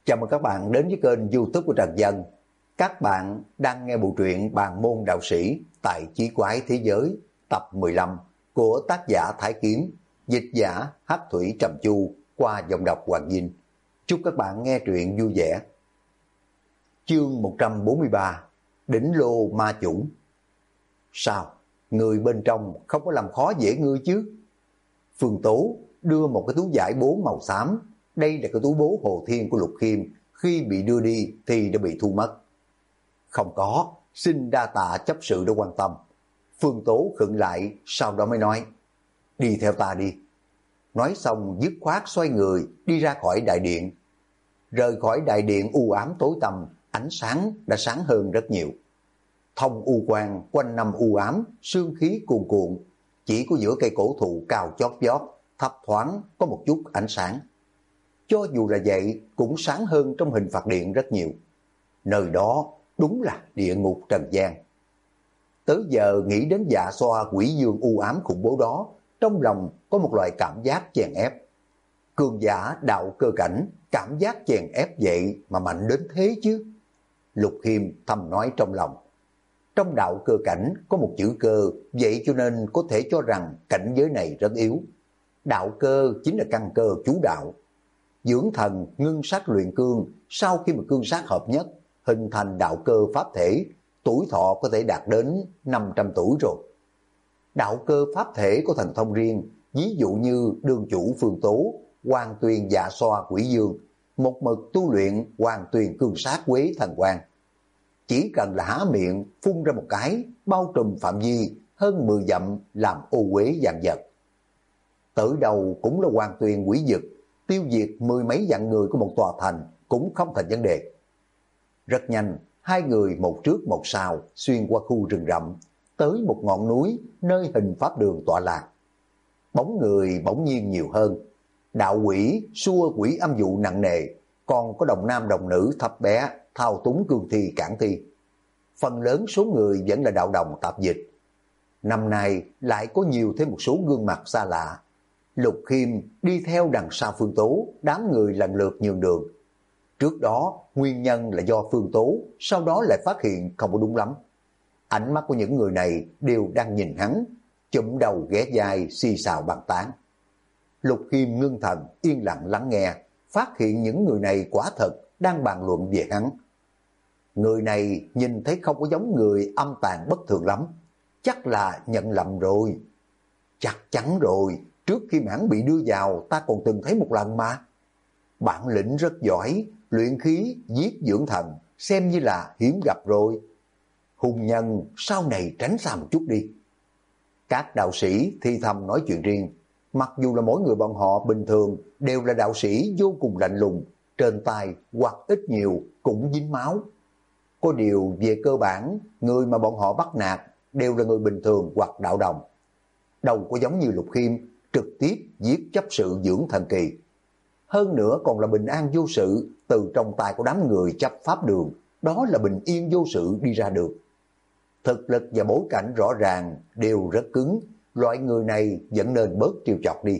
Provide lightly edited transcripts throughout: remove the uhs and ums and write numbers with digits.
Chào mừng các bạn đến với kênh YouTube của Trần Dân. Các bạn đang nghe bộ truyện Bàn môn đạo sĩ tại Chí Quái Thế Giới tập 15 của tác giả Thái Kiếm, dịch giả Hắc Thủy Trầm Chu qua giọng đọc Hoàng Vinh. Chúc các bạn nghe truyện vui vẻ. Chương 143 Đỉnh Lô Ma Chủ. Sao? Người bên trong không có làm khó dễ ngươi chứ? Phương Tố đưa một cái túi vải bố màu xám. Đây là cái túi bố Hồ Thiên của Lục Khiêm, khi bị đưa đi thì đã bị thu mất. Không có, xin đa tạ chấp sự đã quan tâm. Phương Tố khựng lại, sau đó mới nói, đi theo ta đi. Nói xong dứt khoát xoay người đi ra khỏi đại điện. Rời khỏi đại điện u ám tối tăm, ánh sáng đã sáng hơn rất nhiều. Thông u quang quanh năm u ám, sương khí cuồn cuộn, chỉ có giữa cây cổ thụ cao chót vót, thấp thoáng có một chút ánh sáng. Cho dù là vậy cũng sáng hơn trong hình phạt điện rất nhiều. Nơi đó đúng là địa ngục trần gian. Tới giờ nghĩ đến dạ xoa quỷ dương u ám khủng bố đó, trong lòng có một loại cảm giác chèn ép. Cường giả đạo cơ cảnh, cảm giác chèn ép vậy mà mạnh đến thế chứ? Lục Khiêm thầm nói trong lòng. Trong đạo cơ cảnh có một chữ cơ, vậy cho nên có thể cho rằng cảnh giới này rất yếu. Đạo cơ chính là căn cơ chú đạo. Dưỡng thần ngưng sát luyện cương, sau khi mà cương sát hợp nhất, hình thành đạo cơ pháp thể, tuổi thọ có thể đạt đến 500 tuổi rồi. Đạo cơ pháp thể có thần thông riêng, ví dụ như đương chủ Phương Tố, Hoàng Tuyền dạ xoa quỷ dương, một mực tu luyện Hoàng Tuyền cương sát quế thần quang. Chỉ cần là há miệng, phun ra một cái, bao trùm phạm vi hơn 10 dặm làm ô uế vạn vật. Tới đầu cũng là Hoàng Tuyền quỷ dực, tiêu diệt 10 mấy vạn người của một tòa thành cũng không thành vấn đề. Rất nhanh, hai người một trước một sau xuyên qua khu rừng rậm, tới một ngọn núi nơi hình pháp đường tọa lạc. Bóng người bỗng nhiên nhiều hơn, đạo quỷ xua quỷ âm dụ nặng nề, còn có đồng nam đồng nữ thấp bé thao túng cương thi cản thi. Phần lớn số người vẫn là đạo đồng tạp dịch. Năm nay lại có nhiều thêm một số gương mặt xa lạ. Lục Khiêm đi theo đằng sau Phương Tố, đám người lần lượt nhường đường. Trước đó nguyên nhân là do Phương Tố, sau đó lại phát hiện không có đúng lắm. Ánh mắt của những người này đều đang nhìn hắn, chụm đầu ghé vai xì xào bàn tán. Lục Khiêm ngưng thần yên lặng lắng nghe, phát hiện những người này quả thật đang bàn luận về hắn. Người này nhìn thấy không có giống người âm tàn bất thường lắm, chắc là nhận lầm rồi. Chắc chắn rồi, trước khi hắn bị đưa vào ta còn từng thấy một lần mà. Bản lĩnh rất giỏi, luyện khí, giết dưỡng thần, xem như là hiếm gặp rồi. Hùng nhân sau này tránh xa một chút đi. Các đạo sĩ thi thầm nói chuyện riêng, mặc dù là mỗi người bọn họ bình thường đều là đạo sĩ vô cùng lạnh lùng, trên tay hoặc ít nhiều cũng dính máu. Có điều về cơ bản, người mà bọn họ bắt nạt đều là người bình thường hoặc đạo đồng. Đâu có giống như Lục Khiêm trực tiếp giết chấp sự dưỡng thần kỳ. Hơn nữa còn là bình an vô sự từ trong tay của đám người chấp pháp đường, đó là bình yên vô sự đi ra được. Thực lực và bối cảnh rõ ràng đều rất cứng, loại người này vẫn nên bớt trêu chọc đi.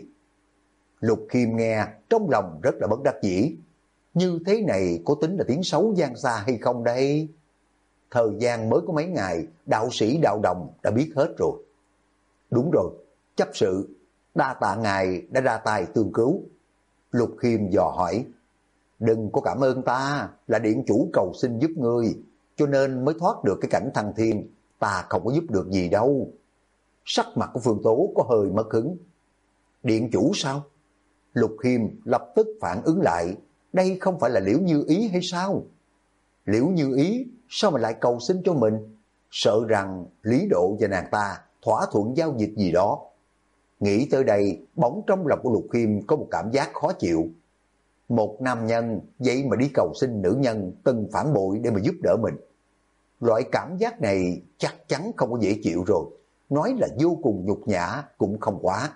Lục Khiêm nghe trong lòng rất là bất đắc dĩ. Như thế này có tính là tiếng xấu gian xa hay không đây? Thời gian mới có mấy ngày, đạo sĩ đạo đồng đã biết hết rồi. Đúng rồi, chấp sự, đa tạ ngài đã ra tay tương cứu. Lục Khiêm dò hỏi, đừng có cảm ơn ta, là điện chủ cầu xin giúp ngươi, cho nên mới thoát được cái cảnh thăng thiên, ta không có giúp được gì đâu. Sắc mặt của Phương Tố có hơi mất hứng. Điện chủ sao? Lục Khiêm lập tức phản ứng lại, đây không phải là Liễu Như Ý hay sao? Liễu Như Ý sao mà lại cầu xin cho mình? Sợ rằng Lý Độ và nàng ta thỏa thuận giao dịch gì đó. Nghĩ tới đây, bỗng trong lòng của Lục Khiêm có một cảm giác khó chịu. Một nam nhân vậy mà đi cầu xin nữ nhân từng phản bội để mà giúp đỡ mình. Loại cảm giác này chắc chắn không có dễ chịu rồi. Nói là vô cùng nhục nhã cũng không quá.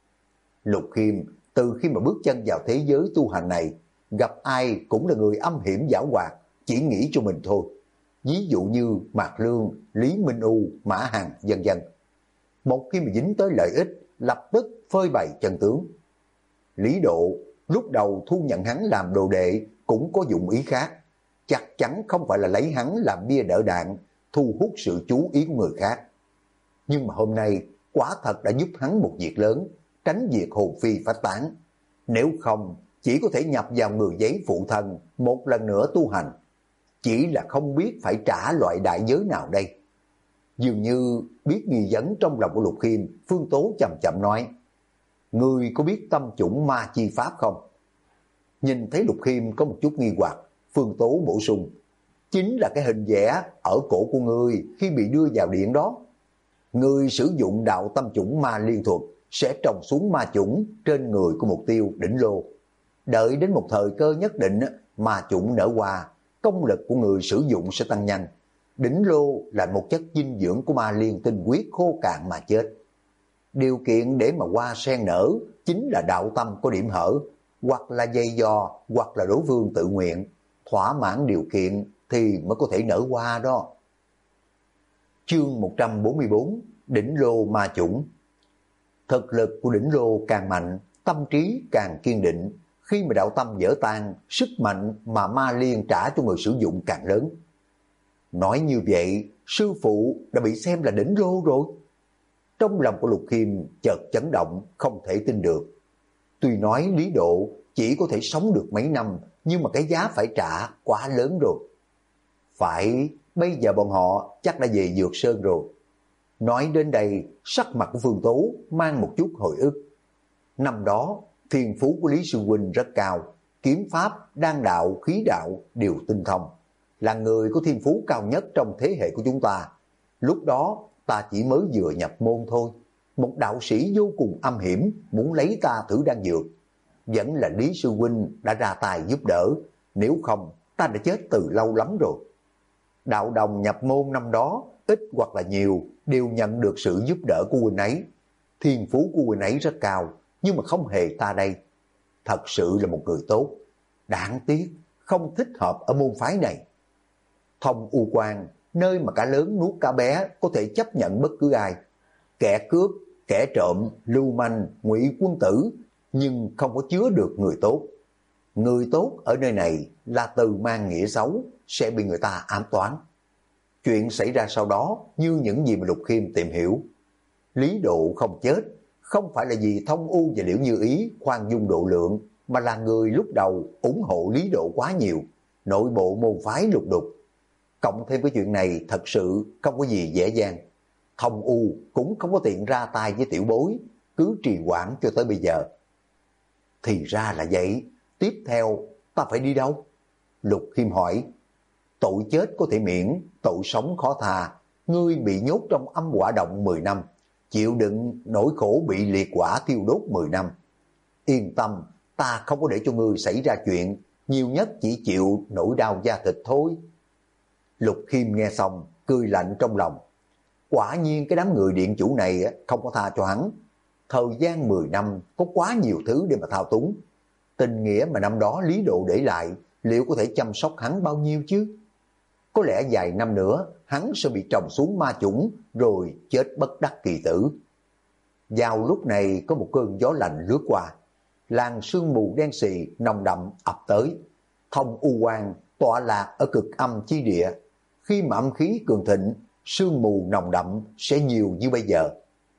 Lục Khiêm từ khi mà bước chân vào thế giới tu hành này, gặp ai cũng là người âm hiểm giảo hoạt, chỉ nghĩ cho mình thôi. Ví dụ như Mạc Lương, Lý Minh U, Mã Hằng, vân vân. Một khi mà dính tới lợi ích, lập tức phơi bày chân tướng. Lý Độ, lúc đầu thu nhận hắn làm đồ đệ cũng có dụng ý khác, chắc chắn không phải là lấy hắn làm bia đỡ đạn, thu hút sự chú ý của người khác. Nhưng mà hôm nay quả thật đã giúp hắn một việc lớn, tránh việc hồn phi phách tán. Nếu không, chỉ có thể nhập vào người giấy phụ thân một lần nữa tu hành. Chỉ là không biết phải trả loại đại giới nào đây. Dường như biết nghi vấn trong lòng của Lục Khiêm, Phương Tố chậm chậm nói, ngươi có biết tâm chủng ma chi pháp không? Nhìn thấy Lục Khiêm có một chút nghi hoặc, Phương Tố bổ sung, chính là cái hình vẽ ở cổ của ngươi khi bị đưa vào điện đó. Ngươi sử dụng đạo tâm chủng ma liên thuật sẽ trồng xuống ma chủng trên người của mục tiêu đỉnh lô. Đợi đến một thời cơ nhất định, ma chủng nở hoa, công lực của người sử dụng sẽ tăng nhanh. Đỉnh lô là một chất dinh dưỡng của ma liên tinh huyết khô cạn mà chết. Điều kiện để mà hoa sen nở chính là đạo tâm có điểm hở, hoặc là dây dò, hoặc là đối phương tự nguyện, thỏa mãn điều kiện thì mới có thể nở hoa đó. Chương 144, đỉnh lô ma chủng. Thực lực của đỉnh lô càng mạnh, tâm trí càng kiên định. Khi mà đạo tâm vỡ tan, sức mạnh mà ma liên trả cho người sử dụng càng lớn. Nói như vậy, sư phụ đã bị xem là đỉnh lô rồi. Trong lòng của Lục Khiêm chợt chấn động, không thể tin được. Tuy nói Lý Độ chỉ có thể sống được mấy năm, nhưng mà cái giá phải trả quá lớn rồi. Phải, bây giờ bọn họ chắc đã về Dược Sơn rồi. Nói đến đây, sắc mặt của Phương Tố mang một chút hồi ức. Năm đó, thiên phú của Lý Sư Huynh rất cao, kiếm pháp, đan đạo, khí đạo đều tinh thông. Là người có thiên phú cao nhất trong thế hệ của chúng ta. Lúc đó, ta chỉ mới vừa nhập môn thôi. Một đạo sĩ vô cùng âm hiểm, muốn lấy ta thử đan dược. Vẫn là Lý Sư Huynh đã ra tài giúp đỡ, nếu không, ta đã chết từ lâu lắm rồi. Đạo đồng nhập môn năm đó, ít hoặc là nhiều, đều nhận được sự giúp đỡ của huynh ấy. Thiên phú của huynh ấy rất cao, nhưng mà không hề ta đây. Thật sự là một người tốt. Đáng tiếc, không thích hợp ở môn phái này. Thông U Quan, nơi mà cả lớn nuốt cả bé, có thể chấp nhận bất cứ ai. Kẻ cướp, kẻ trộm, lưu manh, ngụy quân tử, nhưng không có chứa được người tốt. Người tốt ở nơi này là từ mang nghĩa xấu, sẽ bị người ta ám toán. Chuyện xảy ra sau đó như những gì mà Lục Khiêm tìm hiểu. Lý Độ không chết, không phải là vì Thông U và Liễu Như Ý khoan dung độ lượng, mà là người lúc đầu ủng hộ Lý Độ quá nhiều, nội bộ môn phái lục đục. Cộng thêm cái chuyện này thật sự không có gì dễ dàng. Thông U cũng không có tiện ra tay với tiểu bối, cứ trì hoãn cho tới bây giờ. Thì ra là vậy, tiếp theo ta phải đi đâu? Lục Khiêm hỏi. Tội chết có thể miễn, tội sống khó tha. Ngươi bị nhốt trong âm hỏa động 10 năm, chịu đựng nỗi khổ bị liệt hỏa thiêu đốt 10 năm. Yên tâm, ta không có để cho ngươi xảy ra chuyện, nhiều nhất chỉ chịu nỗi đau da thịt thôi. Lục Khiêm nghe xong, cười lạnh trong lòng. Quả nhiên cái đám người điện chủ này không có tha cho hắn. Thời gian 10 năm có quá nhiều thứ để mà thao túng. Tình nghĩa mà năm đó Lý Độ để lại, liệu có thể chăm sóc hắn bao nhiêu chứ? Có lẽ vài năm nữa, hắn sẽ bị trồng xuống ma chủng, rồi chết bất đắc kỳ tử. Vào lúc này có một cơn gió lạnh lướt qua. Làn sương mù đen xì, nồng đậm ập tới. Thông U Quan tọa lạc ở cực âm chi địa. Khi mà âm khí cường thịnh, sương mù nồng đậm sẽ nhiều như bây giờ.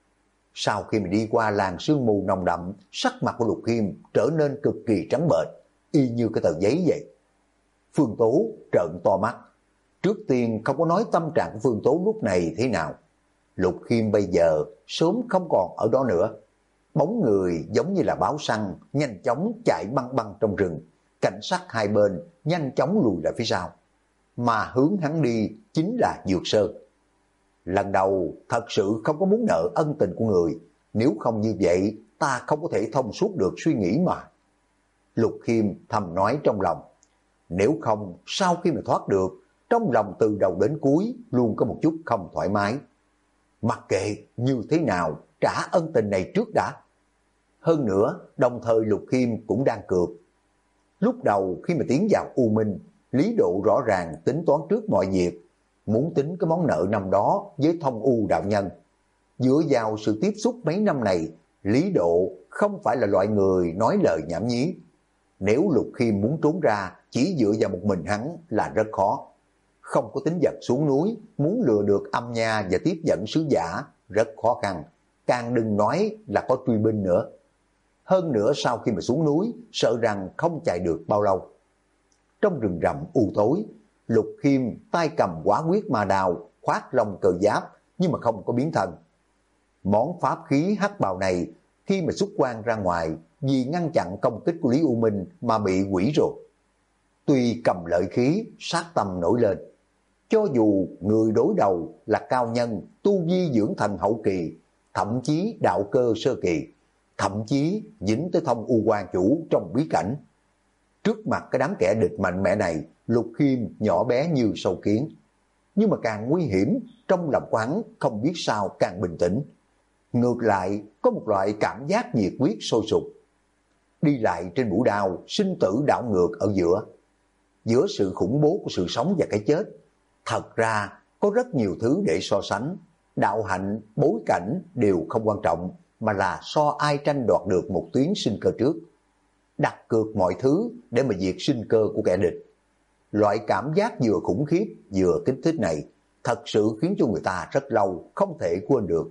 Sau khi mình đi qua làn sương mù nồng đậm, sắc mặt của Lục Khiêm trở nên cực kỳ trắng bệch, y như cái tờ giấy vậy. Phương Tố trợn to mắt. Trước tiên không có nói tâm trạng của Phương Tố lúc này thế nào. Lục Khiêm bây giờ sớm không còn ở đó nữa. Bóng người giống như là báo săn, nhanh chóng chạy băng băng trong rừng. Cảnh sát hai bên nhanh chóng lùi lại phía sau. Mà hướng hắn đi chính là Dược Sơn. Lần đầu thật sự không có muốn nợ ân tình của người. Nếu không như vậy ta không có thể thông suốt được suy nghĩ mà. Lục Khiêm thầm nói trong lòng. Nếu không sau khi mà thoát được, trong lòng từ đầu đến cuối luôn có một chút không thoải mái. Mặc kệ như thế nào, trả ân tình này trước đã. Hơn nữa, đồng thời Lục Khiêm cũng đang cược. Lúc đầu khi mà tiến vào U Minh, Lý Độ rõ ràng tính toán trước mọi việc, muốn tính cái món nợ năm đó với Thông U đạo nhân. Dựa vào sự tiếp xúc mấy năm này, Lý Độ không phải là loại người nói lời nhảm nhí. Nếu Lục Khiêm muốn trốn ra chỉ dựa vào một mình hắn là rất khó. Không có tính vật xuống núi, muốn lừa được Âm Nha và tiếp dẫn sứ giả rất khó khăn, càng đừng nói là có truy binh nữa. Hơn nữa sau khi mà xuống núi, sợ rằng không chạy được bao lâu. Trong rừng rậm u tối, Lục Khiêm tay cầm quả quyết ma đào, khoác lông cờ giáp nhưng mà không có biến thân. Món pháp khí hắc bào này khi mà xuất quan ra ngoài vì ngăn chặn công kích của Lý U Minh mà bị hủy rồi. Tuy cầm lợi khí, sát tâm nổi lên. Cho dù người đối đầu là cao nhân, tu vi dưỡng thành hậu kỳ, thậm chí đạo cơ sơ kỳ, thậm chí dính tới thông u quan chủ trong bí cảnh. Trước mặt cái đám kẻ địch mạnh mẽ này, Lục Khiêm nhỏ bé như sâu kiến. Nhưng mà càng nguy hiểm, trong lòng của hắn không biết sao càng bình tĩnh. Ngược lại, có một loại cảm giác nhiệt huyết sôi sục. Đi lại trên mũi đao, sinh tử đảo ngược ở giữa. Giữa sự khủng bố của sự sống và cái chết, thật ra có rất nhiều thứ để so sánh. Đạo hạnh, bối cảnh đều không quan trọng, mà là so ai tranh đoạt được một tuyến sinh cơ trước. Đặt cược mọi thứ để mà diệt sinh cơ của kẻ địch. Loại cảm giác vừa khủng khiếp vừa kích thích này thật sự khiến cho người ta rất lâu không thể quên được.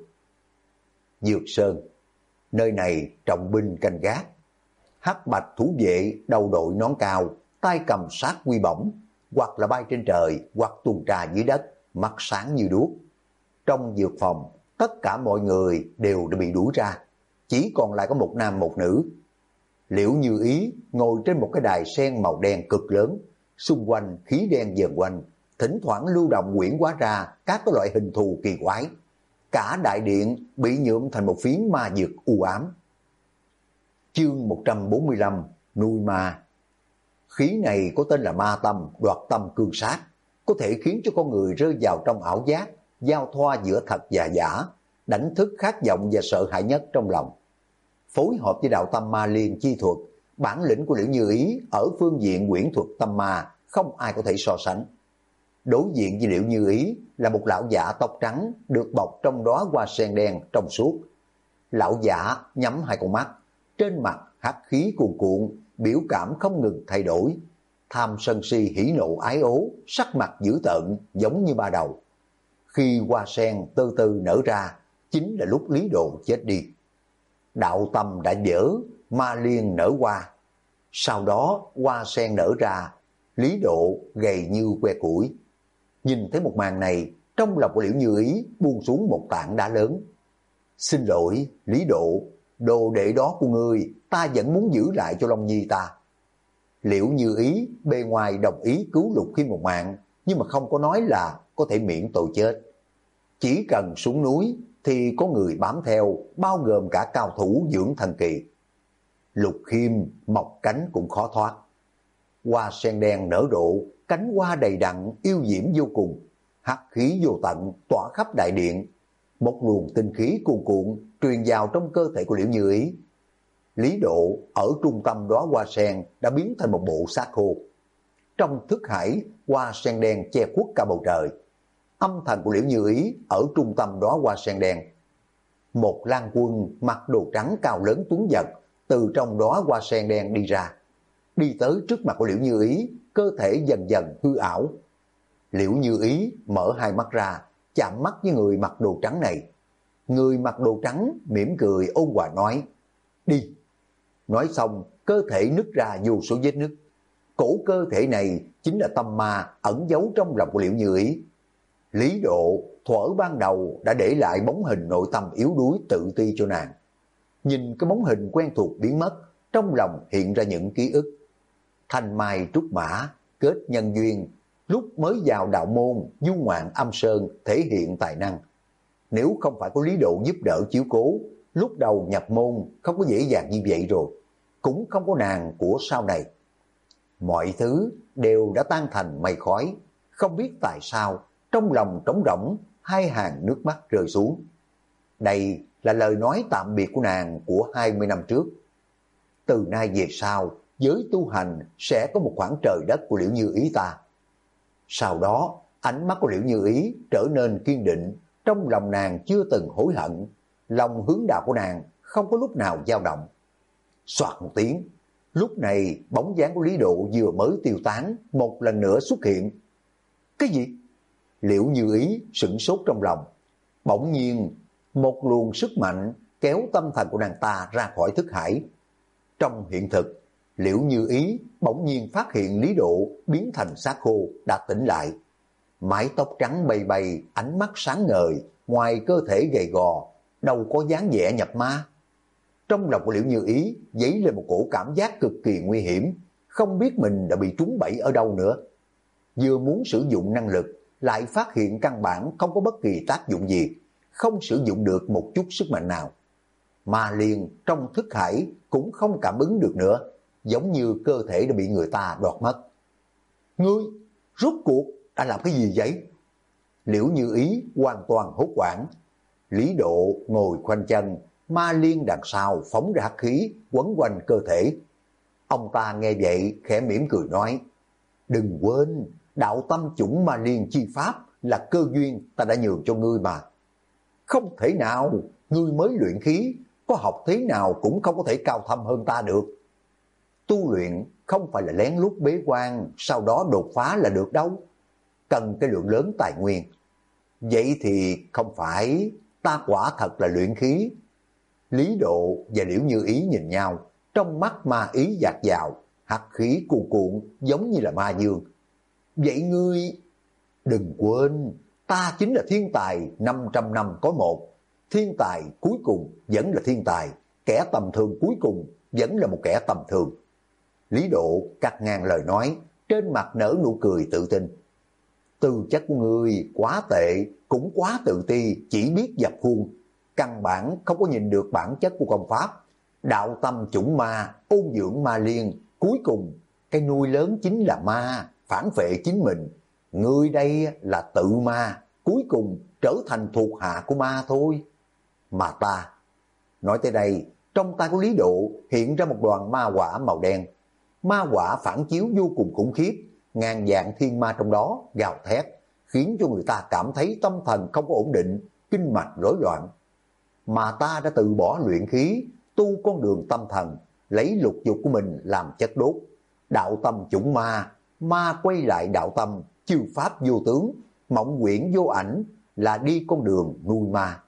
Dược Sơn, nơi này trọng binh canh gác. Hắc bạch thủ vệ đầu đội nón cao, tay cầm sát quy bổng, hoặc là bay trên trời, hoặc tuần tra dưới đất, mắt sáng như đuốc. Trong dược phòng, tất cả mọi người đều đã bị đuổi ra, chỉ còn lại có một nam một nữ. Liễu Như Ý ngồi trên một cái đài sen màu đen cực lớn, xung quanh khí đen vờn quanh, thỉnh thoảng lưu động quyển hóa ra các cái loại hình thù kỳ quái. Cả đại điện bị nhuộm thành một phiến ma dược u ám. Chương 145, nuôi ma. Khí này có tên là ma tâm, đoạt tâm cương sát, có thể khiến cho con người rơi vào trong ảo giác, giao thoa giữa thật và giả, đánh thức khát vọng và sợ hãi nhất trong lòng. Phối hợp với đạo tâm ma liên chi thuật, bản lĩnh của Liễu Như Ý ở phương diện quyển thuật tâm ma không ai có thể so sánh. Đối diện với Liễu Như Ý là một lão giả tóc trắng được bọc trong đóa hoa sen đen trong suốt. Lão giả nhắm hai con mắt, trên mặt hắc khí cuồn cuộn, biểu cảm không ngừng thay đổi. Tham sân si hỉ nộ ái ố, sắc mặt dữ tợn giống như ba đầu. Khi hoa sen từ từ nở ra, chính là lúc Lý Độ chết đi. Đạo tâm đã vỡ, ma liên nở hoa. Sau đó hoa sen nở ra, Lý Độ gầy như que củi. Nhìn thấy một màn này, trong lòng của Liễu Như Ý buông xuống một tảng đá lớn. Xin lỗi, Lý Độ, đồ đệ đó của ngươi, ta vẫn muốn giữ lại cho Long Nhi ta. Liễu Như Ý bề ngoài đồng ý cứu Lục Khiêm một mạng, nhưng mà không có nói là có thể miễn tội chết. Chỉ cần xuống núi thì có người bám theo, bao gồm cả cao thủ dưỡng thần kỳ. Lục Khiêm mọc cánh cũng khó thoát. Hoa sen đen nở rộ, cánh hoa đầy đặn, yêu diễm vô cùng. Hắc khí vô tận, tỏa khắp đại điện. Một luồng tinh khí cuồn cuộn truyền vào trong cơ thể của Liễu Như Ý. Lý Độ ở trung tâm đóa hoa sen đã biến thành một bộ xác khô. Trong thức hải, hoa sen đen che khuất cả bầu trời. Âm thanh của Liễu Như Ý ở trung tâm đóa hoa sen đen. Một lang quân mặc đồ trắng cao lớn tuấn giật từ trong đóa hoa sen đen đi ra. Đi tới trước mặt của Liễu Như Ý, cơ thể dần dần hư ảo. Liễu Như Ý mở hai mắt ra, chạm mắt với người mặc đồ trắng này. Người mặc đồ trắng mỉm cười ôn hòa nói, đi. Nói xong, cơ thể nứt ra vô số vết nứt. Cổ cơ thể này chính là tâm ma ẩn giấu trong lòng của Liễu Như Ý. Lý Độ thuở ban đầu đã để lại bóng hình nội tâm yếu đuối tự ti cho nàng. Nhìn cái bóng hình quen thuộc biến mất, trong lòng hiện ra những ký ức. Thanh mai trúc mã, kết nhân duyên, lúc mới vào đạo môn, du ngoạn âm sơn thể hiện tài năng. Nếu không phải có Lý Độ giúp đỡ chiếu cố, lúc đầu nhập môn không có dễ dàng như vậy rồi, cũng không có nàng của sau này. Mọi thứ đều đã tan thành mây khói, không biết tại sao, trong lòng trống rỗng, hai hàng nước mắt rơi xuống. Đây là lời nói tạm biệt của nàng của 20 năm trước. Từ nay về sau, giới tu hành sẽ có một khoảng trời đất của Liễu Như Ý ta. Sau đó, ánh mắt của Liễu Như Ý trở nên kiên định, trong lòng nàng chưa từng hối hận, lòng hướng đạo của nàng không có lúc nào dao động. Soạt một tiếng, Lúc này bóng dáng của Lý Độ vừa mới tiêu tán, một lần nữa xuất hiện. Cái gì? Liễu Như Ý sửng sốt trong lòng. Bỗng nhiên một luồng sức mạnh kéo tâm thần của nàng ta ra khỏi thức hải. Trong hiện thực, Liễu Như Ý bỗng nhiên phát hiện Lý Độ biến thành xác khô đã tỉnh lại. Mái tóc trắng bay bay, ánh mắt sáng ngời, ngoài cơ thể gầy gò, đâu có dáng vẻ nhập ma. Trong lòng của Liễu Như Ý dấy lên một cổ cảm giác cực kỳ nguy hiểm, không biết mình đã bị trúng bẫy ở đâu nữa. Vừa muốn sử dụng năng lực, lại phát hiện căn bản không có bất kỳ tác dụng gì, không sử dụng được một chút sức mạnh nào. Mà liền trong thức hải cũng không cảm ứng được nữa, giống như cơ thể đã bị người ta đoạt mất. Ngươi, rốt cuộc đã làm cái gì vậy? Liễu Như Ý hoàn toàn hốt hoảng. Lý Độ ngồi khoanh chân, ma liên đằng sau phóng ra hắc khí quấn quanh cơ thể. Ông ta nghe vậy khẽ mỉm cười nói, đừng quên, đạo tâm chủng ma liên chi pháp là cơ duyên ta đã nhường cho ngươi mà. Không thể nào, ngươi mới luyện khí, có học thế nào cũng không có thể cao thâm hơn ta được. Tu luyện không phải là lén lút bế quan, sau đó đột phá là được đâu. Cần cái lượng lớn tài nguyên. Vậy thì không phải ta quả thật là luyện khí. Lý Độ và Liễu Như Ý nhìn nhau, trong mắt ma ý dạt dào, hắc khí cuồn cuộn giống như là ma dương. Vậy ngươi, đừng quên, ta chính là thiên tài 500 năm có một. Thiên tài cuối cùng vẫn là thiên tài, kẻ tầm thường cuối cùng vẫn là một kẻ tầm thường. Lý Độ cắt ngang lời nói, trên mặt nở nụ cười tự tin. Tư chất của ngươi quá tệ, cũng quá tự ti, chỉ biết dập khuôn. Căn bản không có nhìn được bản chất của công pháp. Đạo tâm chủng ma, ôn dưỡng ma liên, cuối cùng cái nuôi lớn chính là ma, phản phệ chính mình. Ngươi đây là tự ma, cuối cùng trở thành thuộc hạ của ma thôi. Mà ta, nói tới đây, trong tay của Lý Độ hiện ra một đoàn ma quả màu đen. Ma quả phản chiếu vô cùng khủng khiếp, ngàn vạn thiên ma trong đó gào thét, khiến cho người ta cảm thấy tâm thần không có ổn định, kinh mạch rối loạn. Mà ta đã từ bỏ luyện khí, tu con đường tâm thần, lấy lục dục của mình làm chất đốt. Đạo tâm chủng ma, ma quay lại đạo tâm, chiêu pháp vô tướng, mộng quyển vô ảnh, là đi con đường nuôi ma.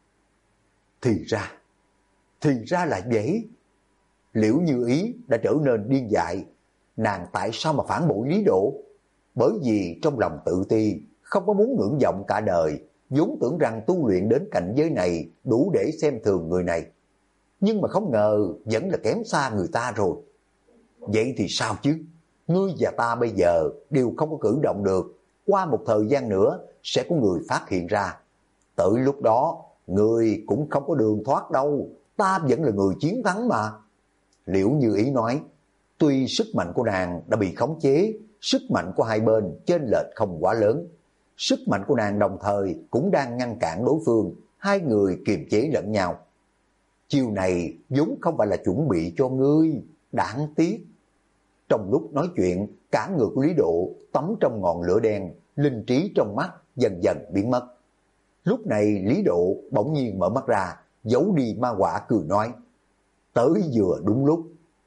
Thì ra là vậy. Liễu Như Ý đã trở nên điên dại. Nàng tại sao mà phản bội Lý Độ? Bởi vì trong lòng tự ti, không có muốn ngưỡng vọng cả đời, vốn tưởng rằng tu luyện đến cảnh giới này đủ để xem thường người này. Nhưng mà không ngờ vẫn là kém xa người ta rồi. Vậy thì sao chứ? Ngươi và ta bây giờ đều không có cử động được. Qua một thời gian nữa sẽ có người phát hiện ra. Tới lúc đó, ngươi cũng không có đường thoát đâu. Ta vẫn là người chiến thắng mà. Liễu Như Ý nói, tuy sức mạnh của nàng đã bị khống chế, sức mạnh của hai bên chênh lệch không quá lớn. Sức mạnh của nàng đồng thời cũng đang ngăn cản đối phương, hai người kiềm chế lẫn nhau. Chiêu này vốn không phải là chuẩn bị cho ngươi, đáng tiếc. Trong lúc nói chuyện, cả người của Lý Độ tắm trong ngọn lửa đen, linh trí trong mắt dần dần biến mất. Lúc này Lý Độ bỗng nhiên mở mắt ra, giấu đi ma quả cười nói, tới vừa đúng lúc.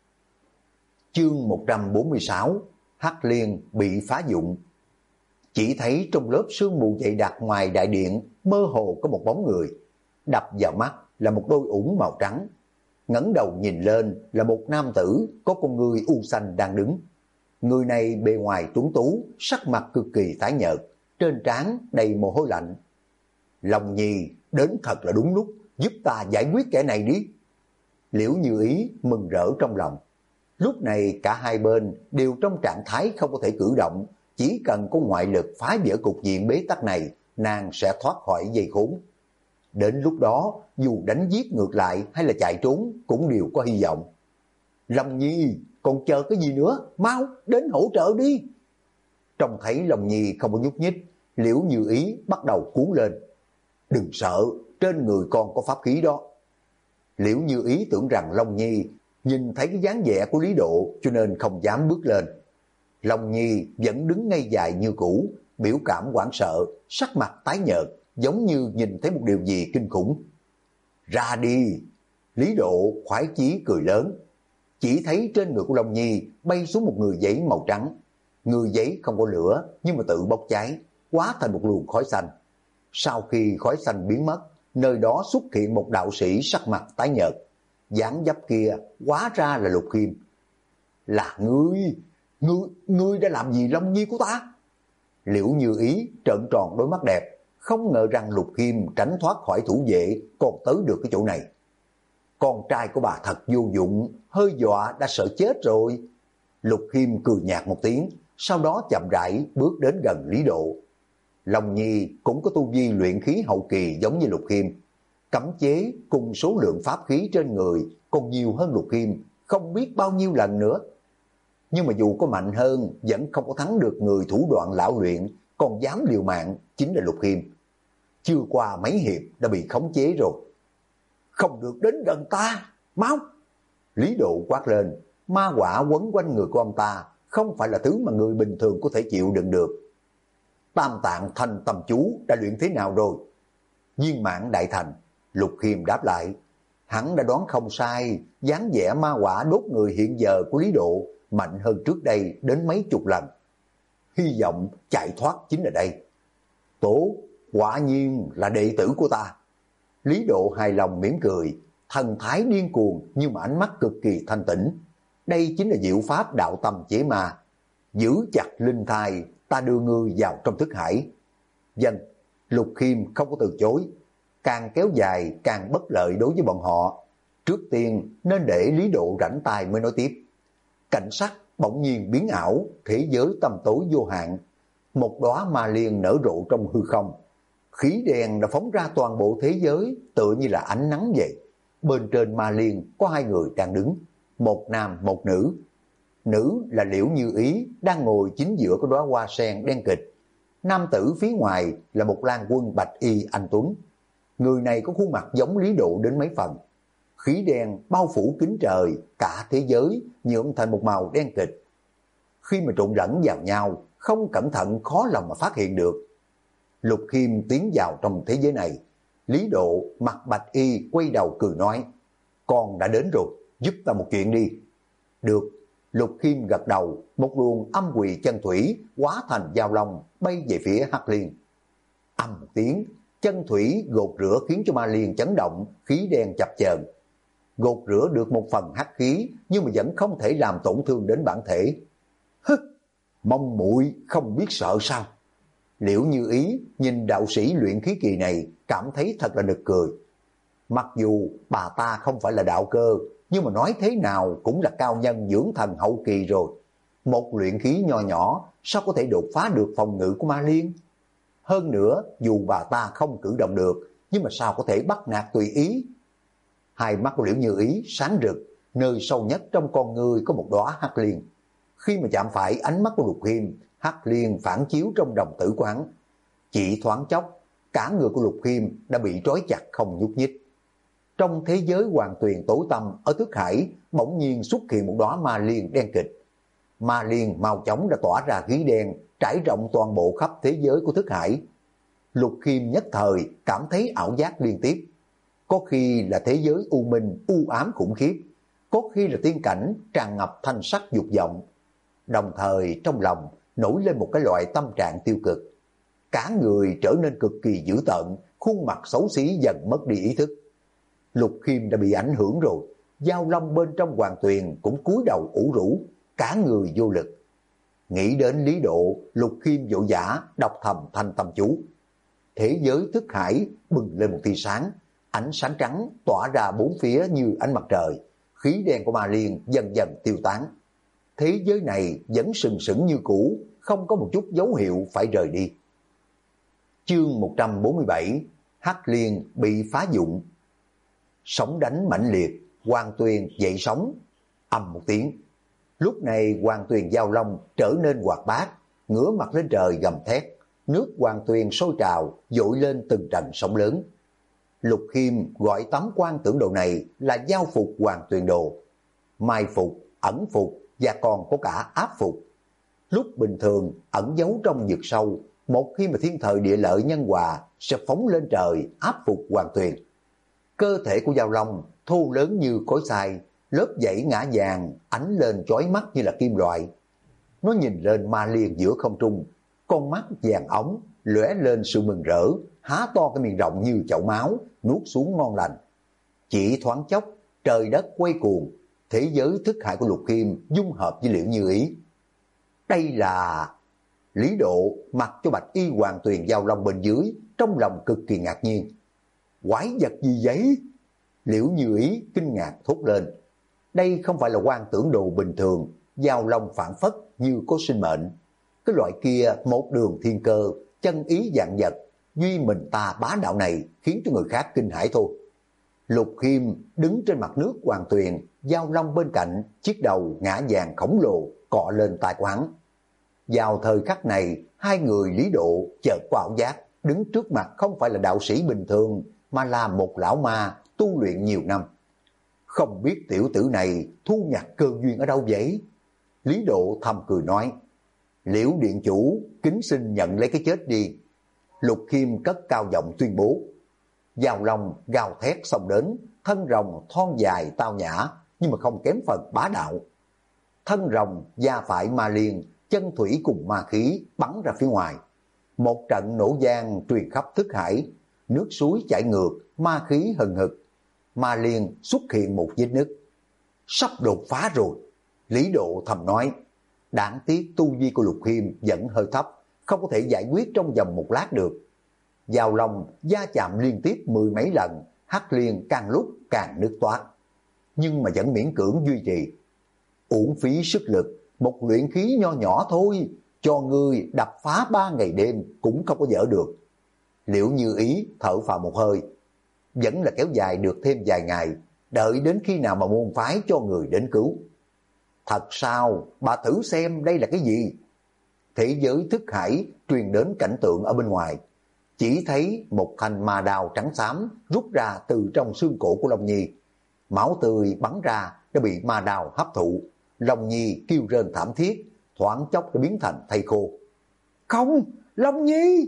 Chương 146, Hắc Liên bị phá dụng. Chỉ thấy trong lớp sương mù dày đặc ngoài đại điện mơ hồ có một bóng người, đập vào mắt là một đôi ủng màu trắng. Ngẩng đầu nhìn lên là một nam tử có con ngươi u xanh đang đứng. Người này bề ngoài tuấn tú, sắc mặt cực kỳ tái nhợt, trên trán đầy mồ hôi lạnh. Long Nhi đến thật là đúng lúc, giúp ta giải quyết kẻ này đi. Liễu Như Ý mừng rỡ trong lòng. Lúc này cả hai bên đều trong trạng thái không có thể cử động, chỉ cần có ngoại lực phá vỡ cục diện bế tắc này, nàng sẽ thoát khỏi dây khốn. Đến lúc đó, dù đánh giết ngược lại hay là chạy trốn cũng đều có hy vọng. Long Nhi, còn chờ cái gì nữa, mau đến hỗ trợ đi. Trông thấy Long Nhi không có nhúc nhích, Liễu Như Ý bắt đầu cuốn lên. Đừng sợ, trên người con có pháp khí đó. Liễu Như Ý tưởng rằng Long Nhi nhìn thấy cái dáng vẻ của Lý Độ cho nên không dám bước lên. Long Nhi vẫn đứng ngay dài như cũ, biểu cảm hoảng sợ, sắc mặt tái nhợt, giống như nhìn thấy một điều gì kinh khủng. Ra đi! Lý Độ khoái chí cười lớn. chỉ thấy trên người của Long Nhi bay xuống một người giấy màu trắng. Người giấy không có lửa nhưng mà tự bốc cháy, hóa thành một luồng khói xanh. Sau khi khói xanh biến mất, nơi đó xuất hiện một đạo sĩ sắc mặt tái nhợt. Dáng dấp kia hóa ra là Lục Khiêm. Là ngươi đã làm gì Long Nhi của ta? Liễu Như Ý trợn tròn đôi mắt đẹp, không ngờ rằng Lục Khiêm tránh thoát khỏi thủ vệ còn tới được cái chỗ này. Con trai của bà thật vô dụng, hơi dọa đã sợ chết rồi. Lục Khiêm cười nhạt một tiếng, sau đó chậm rãi bước đến gần Lý Độ. Long Nhi cũng có tu vi luyện khí hậu kỳ giống như Lục Khiêm. Cấm chế cùng số lượng pháp khí trên người còn nhiều hơn Lục Khiêm, không biết bao nhiêu lần nữa. Nhưng mà dù có mạnh hơn, vẫn không có thắng được người thủ đoạn lão luyện, còn dám liều mạng chính là Lục Khiêm. Chưa qua mấy hiệp đã bị khống chế rồi. Không được đến gần ta, máu! Lý Độ quát lên, ma quả quấn quanh người của ông ta, không phải là thứ mà người bình thường có thể chịu đựng được. Tam tạng thành tâm chú đã luyện thế nào rồi? Viên mãn đại thành. Lục Khiêm đáp lại, hắn đã đoán không sai, dáng vẻ ma quả đốt người hiện giờ của Lý Độ mạnh hơn trước đây đến mấy chục lần. Hy vọng chạy thoát chính là đây. Tổ, quả nhiên là đệ tử của ta. Lý Độ hài lòng mỉm cười, thần thái điên cuồng nhưng mà ánh mắt cực kỳ thanh tĩnh. Đây chính là diệu pháp đạo tâm chế ma. Giữ chặt linh thai, ta đưa ngươi vào trong thức hải. Dân, Lục Khiêm không có từ chối. Càng kéo dài càng bất lợi đối với bọn họ. Trước tiên nên để Lý Độ rảnh tay mới nói tiếp. Cảnh sắc bỗng nhiên biến ảo, thế giới tăm tối vô hạn. Một đóa ma liên nở rộ trong hư không. Khí đèn đã phóng ra toàn bộ thế giới, tựa như là ánh nắng vậy. Bên trên ma liên có hai người đang đứng, một nam một nữ. Nữ là Liễu Như Ý đang ngồi chính giữa cái đóa hoa sen đen kịch. Nam tử phía ngoài là một lang quân bạch y anh tuấn. Người này có khuôn mặt giống Lý Độ đến mấy phần. Khí đen bao phủ kính trời, cả thế giới nhuộm thành một màu đen kịch. Khi mà trộn lẫn vào nhau, không cẩn thận khó lòng mà phát hiện được. Lục Khiêm tiến vào trong thế giới này. Lý Độ mặt bạch y quay đầu cười nói, con đã đến rồi, giúp ta một chuyện đi. Được. Lục Khiêm gật đầu, một luồng âm quỷ chân thủy hóa thành dao long bay về phía Hắc Liên. Âm một tiếng, chân thủy gột rửa khiến cho ma liên chấn động, khí đen chập chờn. Gột rửa được một phần hắc khí nhưng mà vẫn không thể làm tổn thương đến bản thể. Hứ, mong muội không biết sợ sao? Liễu Như Ý nhìn đạo sĩ luyện khí kỳ này cảm thấy thật là nực cười. Mặc dù bà ta không phải là đạo cơ, nhưng mà nói thế nào cũng là cao nhân dưỡng thần hậu kỳ rồi. Một luyện khí nho nhỏ sao có thể đột phá được phòng ngự của ma liên? Hơn nữa, dù bà ta không cử động được, nhưng mà sao có thể bắt nạt tùy ý? Hai mắt của Liễu Như Ý sáng rực, nơi sâu nhất trong con ngươi có một đóa hắc liên. Khi mà chạm phải ánh mắt của Lục Khiêm, hắc liên phản chiếu trong đồng tử của hắn. Chỉ thoáng chốc, cả người của Lục Khiêm đã bị trói chặt không nhúc nhích. Trong thế giới hoàng tuyền tối tăm ở thức hải, bỗng nhiên xuất hiện một đóa ma liên đen kịch. Ma liên mau chóng đã tỏa ra khí đen, trải rộng toàn bộ khắp thế giới của thức hải. Lục Khiêm nhất thời cảm thấy ảo giác liên tiếp. Có khi là thế giới u minh, u ám khủng khiếp. Có khi là tiên cảnh tràn ngập thanh sắc dục vọng. Đồng thời trong lòng nổi lên một cái loại tâm trạng tiêu cực. Cả người trở nên cực kỳ dữ tợn, khuôn mặt xấu xí dần mất đi ý thức. Lục Khiêm đã bị ảnh hưởng rồi. Giao long bên trong hoàng tuyền cũng cúi đầu ủ rũ, cả người vô lực. Nghĩ đến Lý Độ, Lục Khiêm vội vã đọc thầm thanh tâm chú. Thế giới thức hải bừng lên một tia sáng, ánh sáng trắng tỏa ra bốn phía như ánh mặt trời. Khí đen của ma liên dần dần tiêu tán. Thế giới này vẫn sừng sững như cũ, không có một chút dấu hiệu phải rời đi. Chương 147, Hắc Liên bị phá dụng. Sóng đánh mãnh liệt, Hoàng Tuyền dậy sóng, ầm một tiếng. Lúc này Hoàng Tuyền giao long trở nên hoạt bát, ngửa mặt lên trời gầm thét, nước Hoàng Tuyền sôi trào, dội lên từng trận sóng lớn. Lục Khiêm gọi tấm quan tưởng đồ này là giao phục Hoàng Tuyền đồ, mai phục, ẩn phục và còn có cả áp phục. Lúc bình thường ẩn giấu trong vực sâu, một khi mà thiên thời địa lợi nhân hòa sẽ phóng lên trời áp phục Hoàng Tuyền. Cơ thể của giao long thô lớn như cối xay, lớp dãy ngã vàng ánh lên chói mắt như là kim loại. Nó nhìn lên Ma Liên giữa không trung, con mắt vàng ống lóe lên sự mừng rỡ, há to cái miệng rộng như chậu máu, nuốt xuống ngon lành. Chỉ thoáng chốc, trời đất quay cuồng, thế giới thức hải của Lục Khiêm dung hợp với Liễu Như Ý. Đây là... Lý Độ mặc cho Bạch Y Hoàng Tuyền Giao Long bên dưới, trong lòng cực kỳ ngạc nhiên. Quái vật gì vậy? Liễu Như Ý kinh ngạc thốt lên. Đây không phải là quan tưởng đồ bình thường, Giao Long phản phất như có sinh mệnh. Cái loại kia một đường thiên cơ, chân ý dạng vật, duy mình ta bá đạo này khiến cho người khác kinh hãi thôi. Lục Khiêm đứng trên mặt nước Hoàng Tuyền, Giao Long bên cạnh, chiếc đầu ngã vàng khổng lồ cọ lên tai của hắn. Vào thời khắc này, hai người Lý Độ chợt có ảo giác, đứng trước mặt không phải là đạo sĩ bình thường, mà là một lão ma tu luyện nhiều năm. Không biết tiểu tử này thu nhặt cơ duyên ở đâu vậy? Lý Độ thầm cười nói, Liễu điện chủ kính xin nhận lấy cái chết đi. Lục Khiêm cất cao giọng tuyên bố. Giao Long gào thét xông đến, thân rồng thon dài tao nhã, nhưng mà không kém phần bá đạo. Thân rồng da phải Ma Liên, chân thủy cùng ma khí bắn ra phía ngoài. Một trận nổ vang truyền khắp thức hải, nước suối chảy ngược, ma khí hừng hực. Ma Liên xuất hiện một vết nứt. Sắp đột phá rồi. Lý Độ thầm nói, đáng tiếc tu vi của Lục Khiêm vẫn hơi thấp, không có thể giải quyết trong vòng một lát được. Giao Long va chạm liên tiếp 10 mấy lần, Hắc Liên càng lúc càng nứt toát, nhưng mà vẫn miễn cưỡng duy trì. Uổng phí sức lực, một luyện khí nho nhỏ thôi, cho ngươi đập phá 3 ngày đêm cũng không có dở được. Liễu Như Ý thở phào một hơi, vẫn là kéo dài được thêm vài ngày, đợi đến khi nào mà môn phái cho người đến cứu. Thật sao? Bà thử xem đây là cái gì? Thế giới thức hải truyền đến cảnh tượng ở bên ngoài. Chỉ thấy một thanh ma đao trắng xám rút ra từ trong xương cổ của Long Nhi. Máu tươi bắn ra đã bị ma đao hấp thụ. Long Nhi kêu rên thảm thiết, thoáng chốc đã biến thành thây khô. Không, Long Nhi!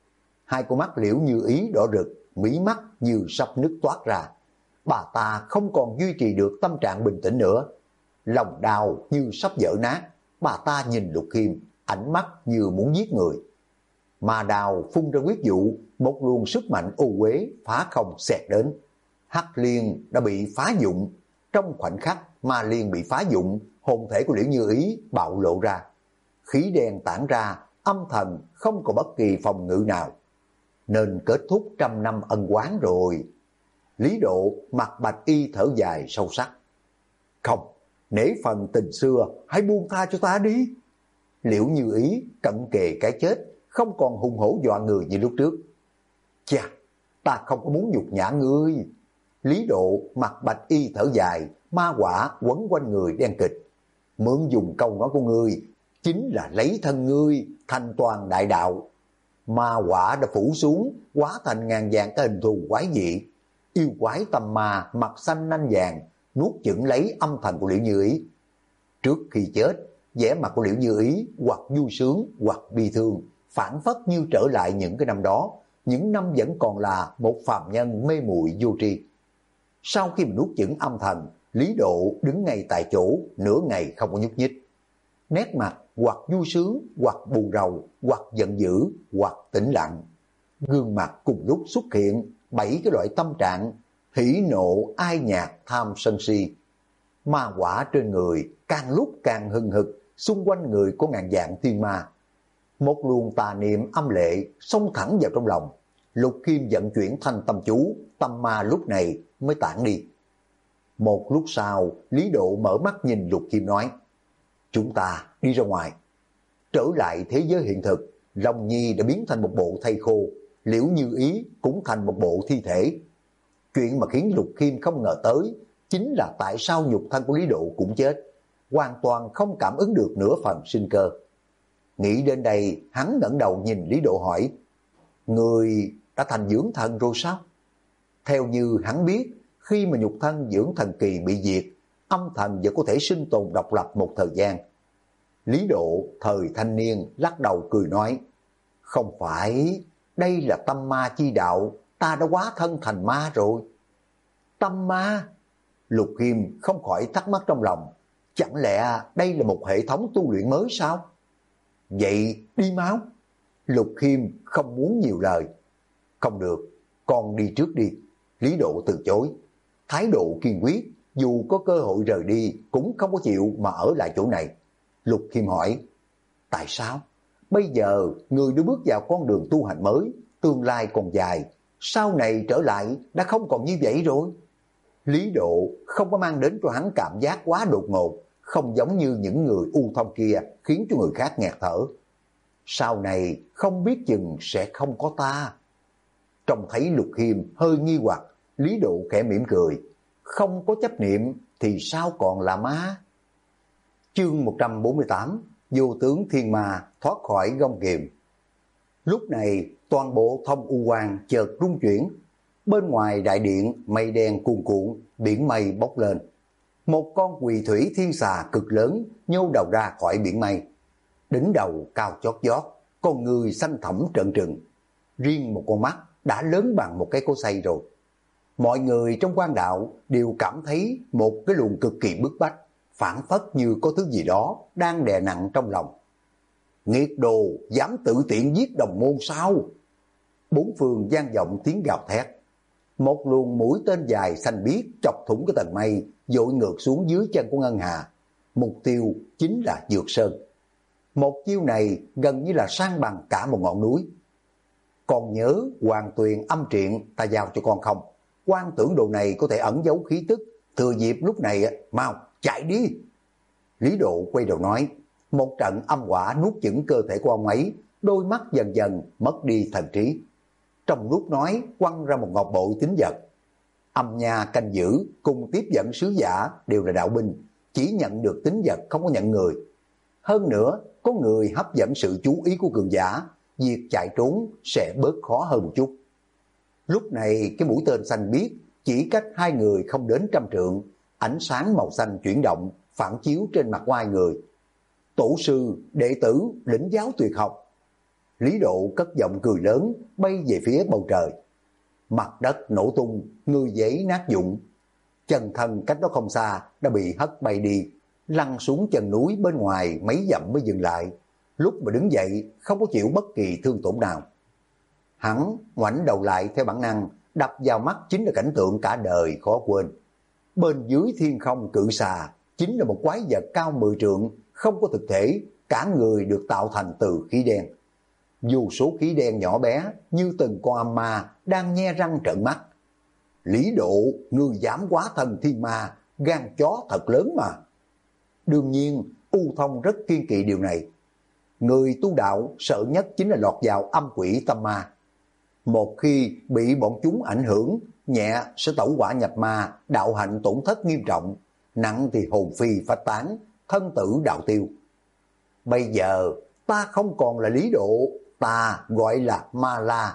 Hai con mắt Liễu Như Ý đỏ rực, mí mắt như sắp nứt toát ra. Bà ta không còn duy trì được tâm trạng bình tĩnh nữa. Lòng đau như sắp vỡ nát, bà ta nhìn Lục Khiêm, ánh mắt như muốn giết người. Ma đào phun ra huyết vụ, một luồng sức mạnh ô uế phá không xẹt đến. Hắc Liên đã bị phá dụng. Trong khoảnh khắc Ma Liên bị phá dụng, hồn thể của Liễu Như Ý bạo lộ ra. Khí đen tản ra, âm thần không có bất kỳ phòng ngự nào. Nên kết thúc 100 năm ân oán rồi. Lý Độ mặt bạch y thở dài sâu sắc. Không, nể phần tình xưa, hãy buông tha cho ta đi. Liễu Như Ý cận kề cái chết, không còn hung hổ dọa người như lúc trước. Chà, ta không có muốn nhục nhã ngươi. Lý Độ mặt bạch y thở dài, ma quả quấn quanh người đen kịch. Mượn dùng câu nói của ngươi, chính là lấy thân ngươi thành toàn đại đạo. Ma quả đã phủ xuống, hóa thành ngàn vàng cái hình thù quái dị. Yêu quái tâm ma mặt xanh nanh vàng, nuốt chửng lấy âm thần của Liễu Như Ý. Trước khi chết, vẻ mặt của Liễu Như Ý hoặc vui sướng hoặc bi thương, phản phất như trở lại những cái năm đó, những năm vẫn còn là một phàm nhân mê muội vô tri. Sau khi mà nuốt chửng âm thần, Lý Độ đứng ngay tại chỗ, nửa ngày không có nhúc nhích. Nét mặt hoặc vui sướng, hoặc buồn rầu, hoặc giận dữ, hoặc tĩnh lặng. Gương mặt cùng lúc xuất hiện 7 cái loại tâm trạng: hỉ nộ, ai nhạc, tham sân si. Ma quả trên người càng lúc càng hừng hực, xung quanh người có ngàn vạn thiên ma. Một luồng tà niệm âm lệ xông thẳng vào trong lòng. Lục Khiêm vận chuyển thanh tâm chú, tâm ma lúc này mới tản đi. Một lúc sau, Lý Độ mở mắt nhìn Lục Khiêm nói: chúng ta đi ra ngoài. Trở lại thế giới hiện thực, Long Nhi đã biến thành một bộ thây khô, Liễu Như Ý cũng thành một bộ thi thể. Chuyện mà khiến Lục Khiêm không ngờ tới chính là tại sao nhục thân của Lý Độ cũng chết, hoàn toàn không cảm ứng được nửa phần sinh cơ. Nghĩ đến đây, hắn ngẩng đầu nhìn Lý Độ hỏi: người đã thành dưỡng thần rồi sao? Theo như hắn biết, khi mà nhục thân dưỡng thần kỳ bị diệt, âm thần vẫn có thể sinh tồn độc lập một thời gian. Lý Độ thời thanh niên lắc đầu cười nói: không phải, đây là tâm ma chi đạo, ta đã hóa thân thành ma rồi. Tâm ma? Lục Khiêm không khỏi thắc mắc trong lòng, chẳng lẽ đây là một hệ thống tu luyện mới sao? Vậy đi mau. Lục Khiêm không muốn nhiều lời. Không được, con đi trước đi. Lý Độ từ chối, thái độ kiên quyết, dù có cơ hội rời đi cũng không có chịu mà ở lại chỗ này. Lục Khiêm hỏi, tại sao? Bây giờ người đã bước vào con đường tu hành mới, tương lai còn dài, sau này trở lại đã không còn như vậy rồi. Lý Độ không có mang đến cho hắn cảm giác quá đột ngột, không giống như những người u thông kia khiến cho người khác nghẹt thở. Sau này không biết chừng sẽ không có ta. Trông thấy Lục Khiêm hơi nghi hoặc, Lý Độ khẽ mỉm cười, không có chấp niệm thì sao còn là ma. Chương 148, vô tướng thiên ma thoát khỏi gông ghìm. Lúc này toàn bộ Thông U Quan chợt rung chuyển. Bên ngoài đại điện mây đen cuồn cuộn, biển mây bốc lên. Một con quỳ thủy thiên xà cực lớn nhô đầu ra khỏi biển mây. Đỉnh đầu cao chót vót, con người xanh thẳm trợn trừng. Riêng một con mắt đã lớn bằng một cái cối xay rồi. Mọi người trong quan đạo đều cảm thấy một cái luồng cực kỳ bức bách, phảng phất như có thứ gì đó đang đè nặng trong lòng. Nghiệt đồ, dám tự tiện giết đồng môn sao? Bốn phương vang vọng tiếng gào thét. Một luồng mũi tên dài xanh biếc chọc thủng cái tầng mây, dội ngược xuống dưới chân của Ngân Hà. Mục tiêu chính là Dược Sơn. Một chiêu này gần như là san bằng cả một ngọn núi. Còn nhớ Hoàng Tuyền âm triện ta giao cho con không? Quan tưởng đồ này có thể ẩn giấu khí tức, thừa dịp lúc này mau chạy đi. Lý Độ quay đầu nói, một trận âm hỏa nuốt chửng cơ thể của ông ấy, đôi mắt dần dần mất đi thần trí. Trong lúc nói quăng ra một ngọc bội tín vật. Âm nha canh giữ cùng tiếp dẫn sứ giả đều là đạo binh, chỉ nhận được tín vật không có nhận người. Hơn nữa có người hấp dẫn sự chú ý của cường giả, việc chạy trốn sẽ bớt khó hơn một chút. Lúc này cái mũi tên xanh biếc chỉ cách hai người không đến 100 trượng, ánh sáng màu xanh chuyển động phản chiếu trên mặt của hai người. Tổ sư, đệ tử, lĩnh giáo tuyệt học. Lý Độ cất giọng cười lớn, bay về phía bầu trời. Mặt đất nổ tung, người dãy nát vụn. Chân thân cách đó không xa đã bị hất bay đi, lăn xuống chân núi bên ngoài mấy dặm mới dừng lại. Lúc mà đứng dậy không có chịu bất kỳ thương tổn nào. Hắn ngoảnh đầu lại theo bản năng, đập vào mắt chính là cảnh tượng cả đời khó quên. Bên dưới thiên không cự xà chính là một quái vật cao 10 trượng, không có thực thể, cả người được tạo thành từ khí đen. Dù số khí đen nhỏ bé như từng con âm ma đang nhe răng trợn mắt. Lý Độ, ngươi dám quá thần thiên ma, gan chó thật lớn mà. Đương nhiên U Thông rất kiên kỵ điều này. Người tu đạo sợ nhất chính là lọt vào âm quỷ tâm ma. Một khi bị bọn chúng ảnh hưởng, nhẹ sẽ tẩu hỏa nhập ma, đạo hạnh tổn thất nghiêm trọng, nặng thì hồn phi phách tán, thân tử đạo tiêu. Bây giờ ta không còn là Lý Độ, ta gọi là Ma La.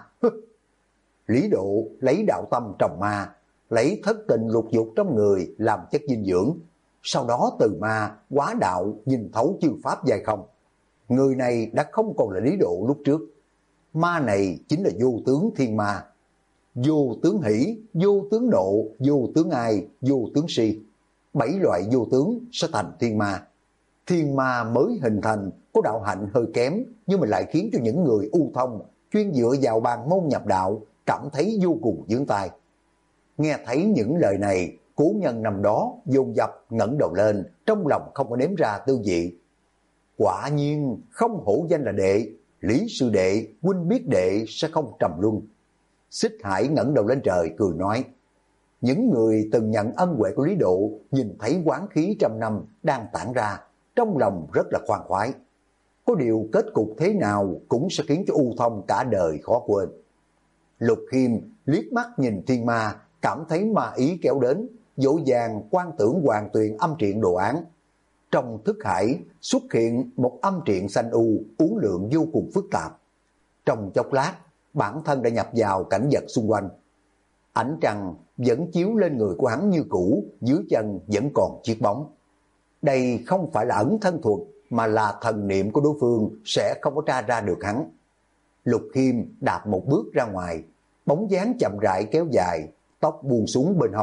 Lý Độ lấy đạo tâm trồng ma, lấy thất tình lục dục trong người làm chất dinh dưỡng, sau đó từ ma hóa đạo, nhìn thấu chư pháp dài không. Người này đã không còn là Lý Độ lúc trước. Ma này chính là vô tướng thiên ma. Vô tướng hỷ, vô tướng nộ, vô tướng ai, vô tướng si. 7 loại vô tướng sẽ thành thiên ma. Thiên ma mới hình thành, có đạo hạnh hơi kém, nhưng mà lại khiến cho những người u thông, chuyên dựa vào bàn môn nhập đạo, cảm thấy vô cùng vướng tai. Nghe thấy những lời này, cố nhân nằm đó dồn dập ngẩng đầu lên, trong lòng không có nếm ra tư vị. Quả nhiên không hổ danh là đệ, Lý sư đệ, huynh biết đệ sẽ không trầm luân. Xích Hải ngẩng đầu lên trời cười nói, những người từng nhận ân huệ của Lý Độ nhìn thấy quán khí trăm năm đang tản ra, trong lòng rất là khoan khoái. Có điều kết cục thế nào cũng sẽ khiến cho U Thông cả đời khó quên. Lục Khiêm liếc mắt nhìn thiên ma, cảm thấy ma ý kéo đến, dỗ dàng quan tưởng Hoàng Tuyền âm triện đồ án. Trong thức hải xuất hiện một âm triện xanh u, uốn lượn vô cùng phức tạp. Trong chốc lát, bản thân đã nhập vào cảnh vật xung quanh. Ánh trăng vẫn chiếu lên người của hắn như cũ, dưới chân vẫn còn chiếc bóng. Đây không phải là ẩn thân thuật, mà là thần niệm của đối phương sẽ không có tra ra được hắn. Lục Khiêm đạp một bước ra ngoài, bóng dáng chậm rãi kéo dài, tóc buông xuống bên hông,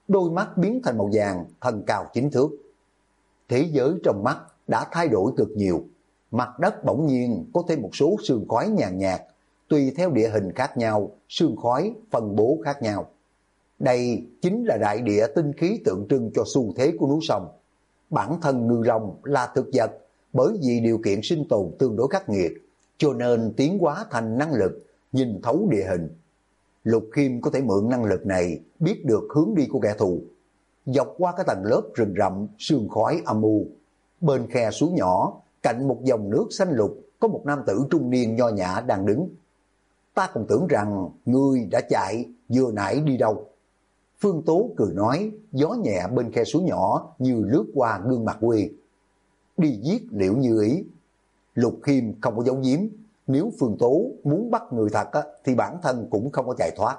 đôi mắt biến thành màu vàng, thân cao 9 thước. Thế giới trong mắt đã thay đổi cực nhiều, mặt đất bỗng nhiên có thêm một số sương khói nhàn nhạt, tùy theo địa hình khác nhau, sương khói phân bố khác nhau. Đây chính là đại địa tinh khí tượng trưng cho xu thế của núi sông. Bản thân ngư long là thực vật, bởi vì điều kiện sinh tồn tương đối khắc nghiệt, cho nên tiến hóa thành năng lực, nhìn thấu địa hình. Lục Khiêm có thể mượn năng lực này biết được hướng đi của kẻ thù. Dọc qua cái tầng lớp rừng rậm, sương khói âm u, bên khe suối nhỏ, cạnh một dòng nước xanh lục, có một nam tử trung niên nho nhã đang đứng. Ta còn tưởng rằng ngươi đã chạy, vừa nãy đi đâu? Phương Tố cười nói, gió nhẹ bên khe suối nhỏ như lướt qua gương mặt Quy. Đi giết Liễu Như Ý. Lục Khiêm không có giấu giếm, nếu Phương Tố muốn bắt người thật thì bản thân cũng không có chạy thoát.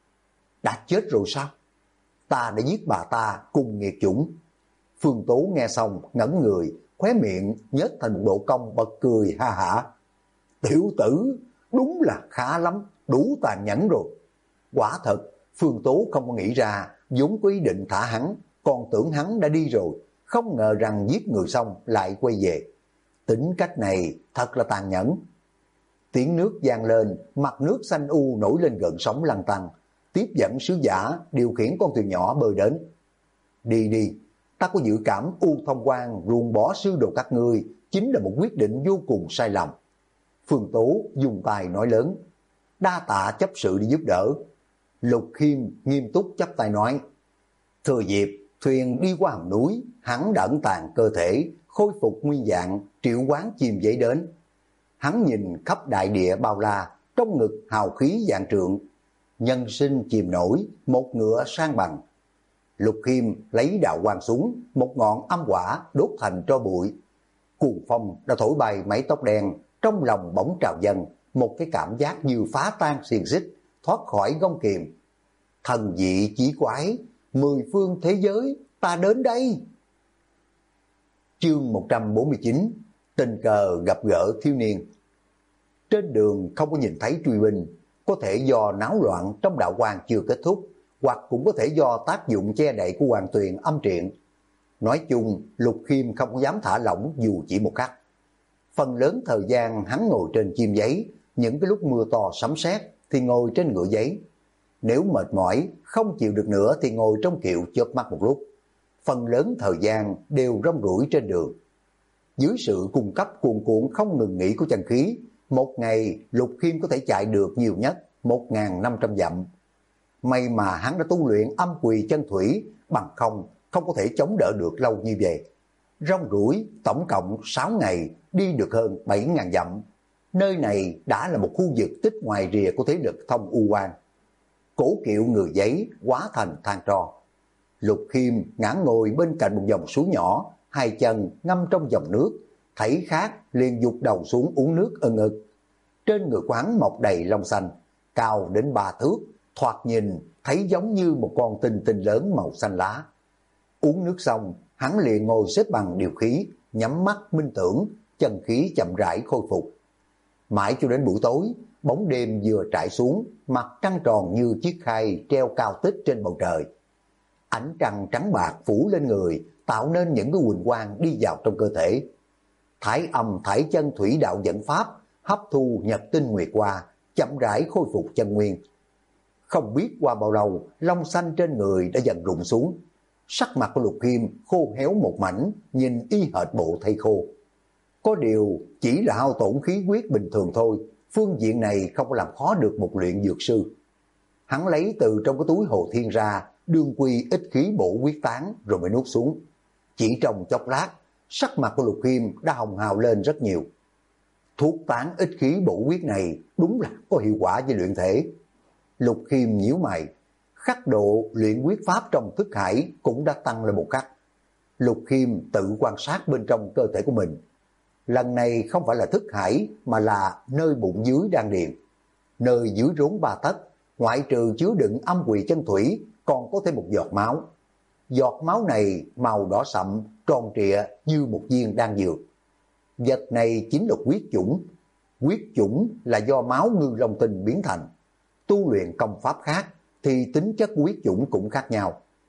Đã chết rồi sao? Ta đã giết bà ta cùng nghiệt chủng. Phương Tố nghe xong ngẩn người, khóe miệng nhếch thành một độ cong, bật cười ha hả. Tiểu tử, đúng là khá lắm, đủ tàn nhẫn rồi. Quả thật, Phương Tố không có nghĩ ra, vốn có ý định thả hắn, còn tưởng hắn đã đi rồi, không ngờ rằng giết người xong lại quay về. Tính cách này thật là tàn nhẫn. Tiếng nước vang lên, mặt nước xanh u nổi lên gợn sóng lăn tăn, tiếp dẫn sứ giả điều khiển con thuyền nhỏ bơi đến. Đi đi, ta có dự cảm U Thông Quang ruồng bỏ sư đồ các ngươi chính là một quyết định vô cùng sai lầm. Phương Tố dùng tài nói lớn, đa tạ chấp sự đi giúp đỡ. Lục Khiêm nghiêm túc chắp tay nói, thừa dịp thuyền đi qua hầm núi, hắn đã ẩn tàng cơ thể, khôi phục nguyên dạng, triệu hoán chim dãy đến. Hắn nhìn khắp đại địa bao la, trong ngực hào khí vạn trượng, nhân sinh chìm nổi, một ngựa sang bằng. Lục Khiêm lấy đạo quang xuống, một ngọn âm hỏa đốt thành tro bụi. Cuồng phong đã thổi bay mái tóc đen, trong lòng bỗng trào dâng một cái cảm giác như phá tan xiềng xích, thoát khỏi gông kiềm. Thần dị chí quái, 10 phương thế giới, ta đến đây. Chương 149, tình cờ gặp gỡ thiếu niên. Trên đường không có nhìn thấy truy binh, có thể do náo loạn trong đạo quan chưa kết thúc, hoặc cũng có thể do tác dụng che đậy của Hoàng Tuyền âm triện. Nói chung, Lục Khiêm không có dám thả lỏng dù chỉ một khắc. Phần lớn thời gian hắn ngồi trên chim giấy, những cái lúc mưa to sấm sét thì ngồi trên ngựa giấy. Nếu mệt mỏi, không chịu được nữa thì ngồi trong kiệu chớp mắt một lúc. Phần lớn thời gian đều rong ruổi trên đường. Dưới sự cung cấp cuồn cuộn không ngừng nghỉ của chân khí, một ngày Lục Khiêm có thể chạy được nhiều nhất 1.500 dặm. May mà hắn đã tu luyện âm quỳ chân thủy, bằng không có thể chống đỡ được lâu như vậy. Rong ruổi tổng cộng 6 ngày đi được hơn 7.000 dặm. Nơi này đã là một khu vực tích ngoài rìa của thế lực Thông U Quan. Cổ kiệu người giấy hóa thành than tro. Lục Khiêm ngã ngồi bên cạnh một dòng suối nhỏ, hai chân ngâm trong dòng nước, thấy khát liền dục đầu xuống uống nước ân ực. Trên người quán mọc đầy lông xanh, cao đến 3 thước, thoạt nhìn thấy giống như một con tinh tinh lớn màu xanh lá. Uống nước xong, hắn liền ngồi xếp bằng điều khí, nhắm mắt minh tưởng, chân khí chậm rãi khôi phục. Mãi cho đến buổi tối, bóng đêm vừa trải xuống, mặt trăng tròn như chiếc khay treo cao tích trên bầu trời. Ánh trăng trắng bạc phủ lên người, tạo nên những cái huỳnh quang đi vào trong cơ thể. Thái âm thải chân thủy đạo dẫn pháp, hấp thu nhật tinh nguyệt qua, chậm rãi khôi phục chân nguyên. Không biết qua bao lâu, lông xanh trên người đã dần rụng xuống. Sắc mặt của Lục Khiêm khô héo một mảnh, nhìn y hệt bộ thây khô. Có điều chỉ là hao tổn khí huyết bình thường thôi, phương diện này không có làm khó được một luyện dược sư. Hắn lấy từ trong cái túi hồ thiên ra, đương quy ít khí bổ huyết tán rồi mới nuốt xuống. Chỉ trong chốc lát, sắc mặt của Lục Khiêm đã hồng hào lên rất nhiều. Thuốc tán ít khí bổ huyết này đúng là có hiệu quả với luyện thể. Lục Khiêm nhíu mày, khắc độ luyện huyết pháp trong thức hải cũng đã tăng lên một khắc. Lục Khiêm tự quan sát bên trong cơ thể của mình. Lần này không phải là thức hải mà là nơi bụng dưới đan điền. Nơi dưới rốn 3 tấc, ngoại trừ chứa đựng âm quỷ chân thủy, còn có thêm một giọt máu. Giọt máu này màu đỏ sậm, tròn trịa như một viên đan dược. Vật này chính là huyết chủng. Huyết chủng là do máu ngư long tinh biến thành. Tu luyện công pháp khác thì tính chất huyết chủng cũng khác nhau.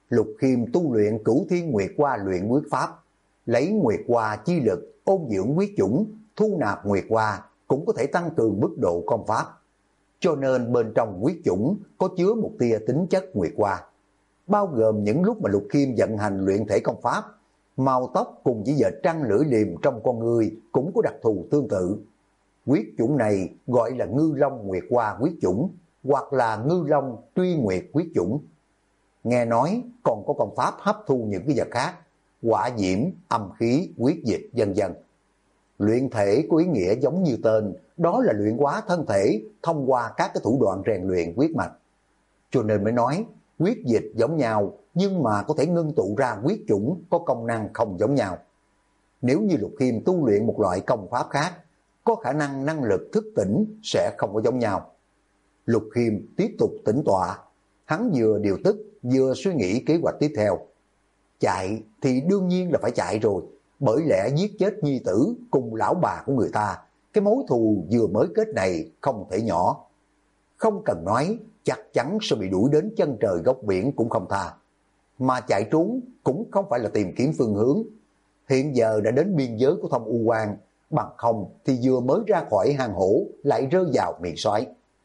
Lục Khiêm tu luyện Cửu Thiên Nguyệt Hoa luyện quyết pháp, lấy Nguyệt Hoa chi lực ôn dưỡng quyết chủng, thu nạp Nguyệt Hoa cũng có thể tăng cường mức độ công pháp. Cho nên bên trong quyết chủng có chứa một tia tính chất Nguyệt Hoa, bao gồm những lúc mà Lục Khiêm vận hành luyện thể công pháp, màu tóc cùng chỉ vệt trăng lưỡi liềm trong con người cũng có đặc thù tương tự. Quyết chủng này gọi là Ngư Long Nguyệt Hoa quyết chủng, hoặc là Ngư Long Truy Nguyệt quyết chủng. Nghe nói còn có công pháp hấp thu những cái vật khác, hỏa diễm, âm khí, huyết dịch vân vân. Luyện thể có ý nghĩa giống như tên, đó là luyện hóa thân thể thông qua các cái thủ đoạn rèn luyện huyết mạch. Cho nên mới nói huyết dịch giống nhau, nhưng mà có thể ngưng tụ ra huyết chủng có công năng không giống nhau. Nếu như Lục Khiêm tu luyện một loại công pháp khác, có khả năng năng lực thức tỉnh sẽ không có giống nhau. Lục Khiêm tiếp tục tĩnh tọa, hắn vừa điều tức vừa suy nghĩ kế hoạch tiếp theo. Chạy thì đương nhiên là phải chạy rồi, bởi lẽ giết chết nhi tử cùng lão bà của người ta, cái mối thù vừa mới kết này không thể nhỏ. Không cần nói, chắc chắn sẽ bị đuổi đến chân trời góc biển cũng không tha. Mà chạy trốn cũng không phải là tìm kiếm phương hướng. Hiện giờ đã đến biên giới của Thông U Quan, bằng không thì vừa mới ra khỏi hang hổ lại rơi vào miệng xoáy.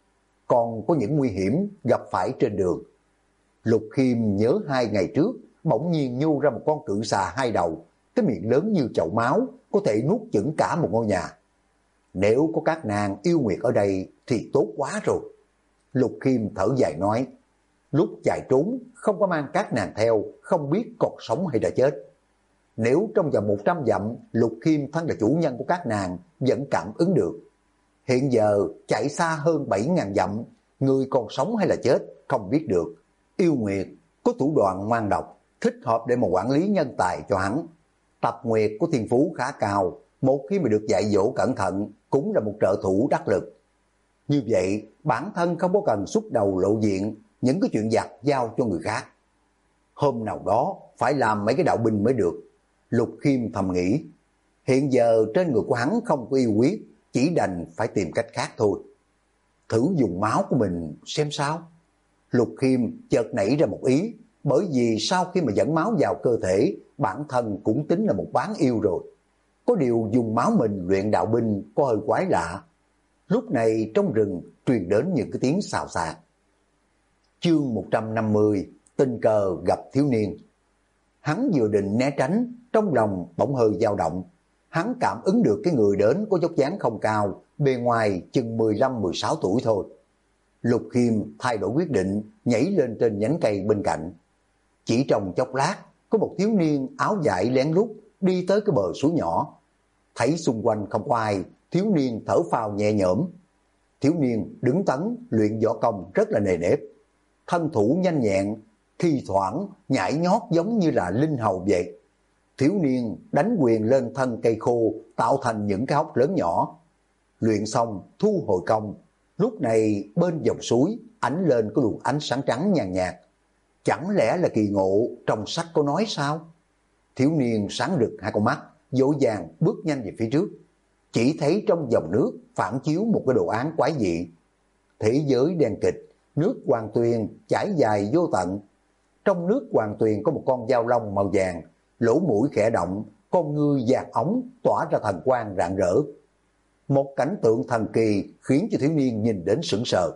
Còn có những nguy hiểm gặp phải trên đường. Lục Khiêm nhớ 2 ngày trước bỗng nhiên nhô ra một con cự xà 2 đầu, cái miệng lớn như chậu máu, có thể nuốt chửng cả một ngôi nhà. Nếu có các nàng yêu nguyệt ở đây thì tốt quá rồi. Lục Khiêm thở dài nói, lúc chạy trốn không có mang các nàng theo, không biết còn sống hay đã chết. Nếu trong vòng 100 dặm Lục Khiêm thân là chủ nhân của các nàng vẫn cảm ứng được. Hiện giờ chạy xa hơn 7.000 dặm, người còn sống hay là chết không biết được. Yêu Nguyệt có thủ đoạn ngoan độc, thích hợp để mà quản lý nhân tài cho hắn. Tập Nguyệt có thiên phú khá cao, một khi mà được dạy dỗ cẩn thận cũng là một trợ thủ đắc lực. Như vậy bản thân không có cần xuất đầu lộ diện, những cái chuyện vặt giao cho người khác. Hôm nào đó phải làm mấy cái đạo binh mới được. Lục Khiêm thầm nghĩ, hiện giờ trên người của hắn không có yêu huyết, chỉ đành phải tìm cách khác thôi. Thử dùng máu của mình xem sao. Lục Khiêm chợt nảy ra một ý, bởi vì sau khi mà dẫn máu vào cơ thể, bản thân cũng tính là một bán yêu rồi. Có điều dùng máu mình luyện đạo binh có hơi quái lạ. Lúc này trong rừng truyền đến những cái tiếng xào xạc. Chương 150, tình cờ gặp thiếu niên. Hắn vừa định né tránh, trong lòng bỗng hơi dao động. Hắn cảm ứng được cái người đến có dốc dáng không cao, bề ngoài chừng 15-16 tuổi thôi. Lục Khiêm thay đổi quyết định, nhảy lên trên nhánh cây bên cạnh. Chỉ trong chốc lát, có một thiếu niên áo vải lén lút đi tới cái bờ suối nhỏ. Thấy xung quanh không có ai, thiếu niên thở phào nhẹ nhõm. Thiếu niên đứng tấn, luyện võ công rất là nề nếp. Thân thủ nhanh nhẹn, thi thoảng nhảy nhót giống như là linh hầu vậy. Thiếu niên đánh quyền lên thân cây khô, tạo thành những cái hốc lớn nhỏ. Luyện xong, thu hồi công. Lúc này bên dòng suối ánh lên có luồng ánh sáng trắng nhàn nhạt. Chẳng lẽ là kỳ ngộ trong sách có nói sao? Thiếu niên sáng rực 2 con mắt, vội vàng bước nhanh về phía trước. Chỉ thấy trong dòng nước phản chiếu một cái đồ án quái dị. Thế giới đen kịch, nước Hoàng Tuyền chảy dài vô tận. Trong nước Hoàng Tuyền có một con dao long màu vàng, lỗ mũi khẽ động, con ngươi vàng ống tỏa ra thần quang rạng rỡ. Một cảnh tượng thần kỳ khiến cho thiếu niên nhìn đến sững sờ.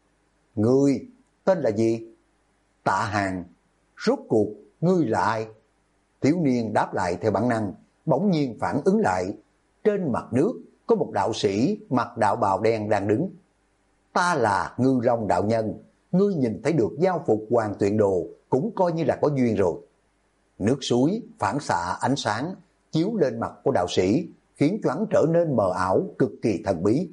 Ngươi tên là gì? Tạ Hàng. Rốt cuộc ngươi là ai? Thiếu niên đáp lại theo bản năng, bỗng nhiên phản ứng lại. Trên mặt nước có một đạo sĩ mặc đạo bào đen đang đứng. Ta là Ngư Long đạo nhân, ngươi nhìn thấy được giao phục Hoàng Tuyền Đồ cũng coi như là có duyên rồi. Nước suối phản xạ ánh sáng chiếu lên mặt của đạo sĩ, khiến cho hắn trở nên mờ ảo, cực kỳ thần bí.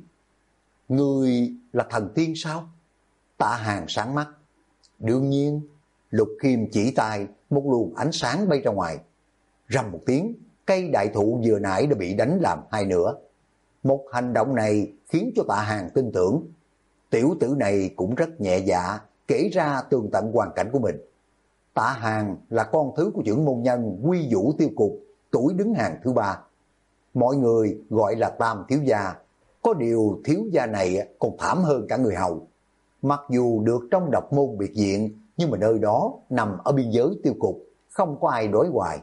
Ngươi là thần tiên sao? Tạ Hàng sáng mắt. Đương nhiên. Lục Khiêm chỉ tay, một luồng ánh sáng bay ra ngoài. Rầm một tiếng, cây đại thụ vừa nãy đã bị đánh làm 2 nửa. Một hành động này khiến cho Tạ Hàng tin tưởng. Tiểu tử này cũng rất nhẹ dạ, kể ra tường tận hoàn cảnh của mình. Tạ Hàng là con thứ của trưởng môn nhân Quy Vũ Tiêu Cục, tuổi đứng hàng thứ 3. Mọi người gọi là Tam thiếu gia, có điều thiếu gia này còn thảm hơn cả người hầu. Mặc dù được trong độc môn biệt viện, nhưng mà nơi đó nằm ở biên giới Tiêu Cục, không có ai đối hoài.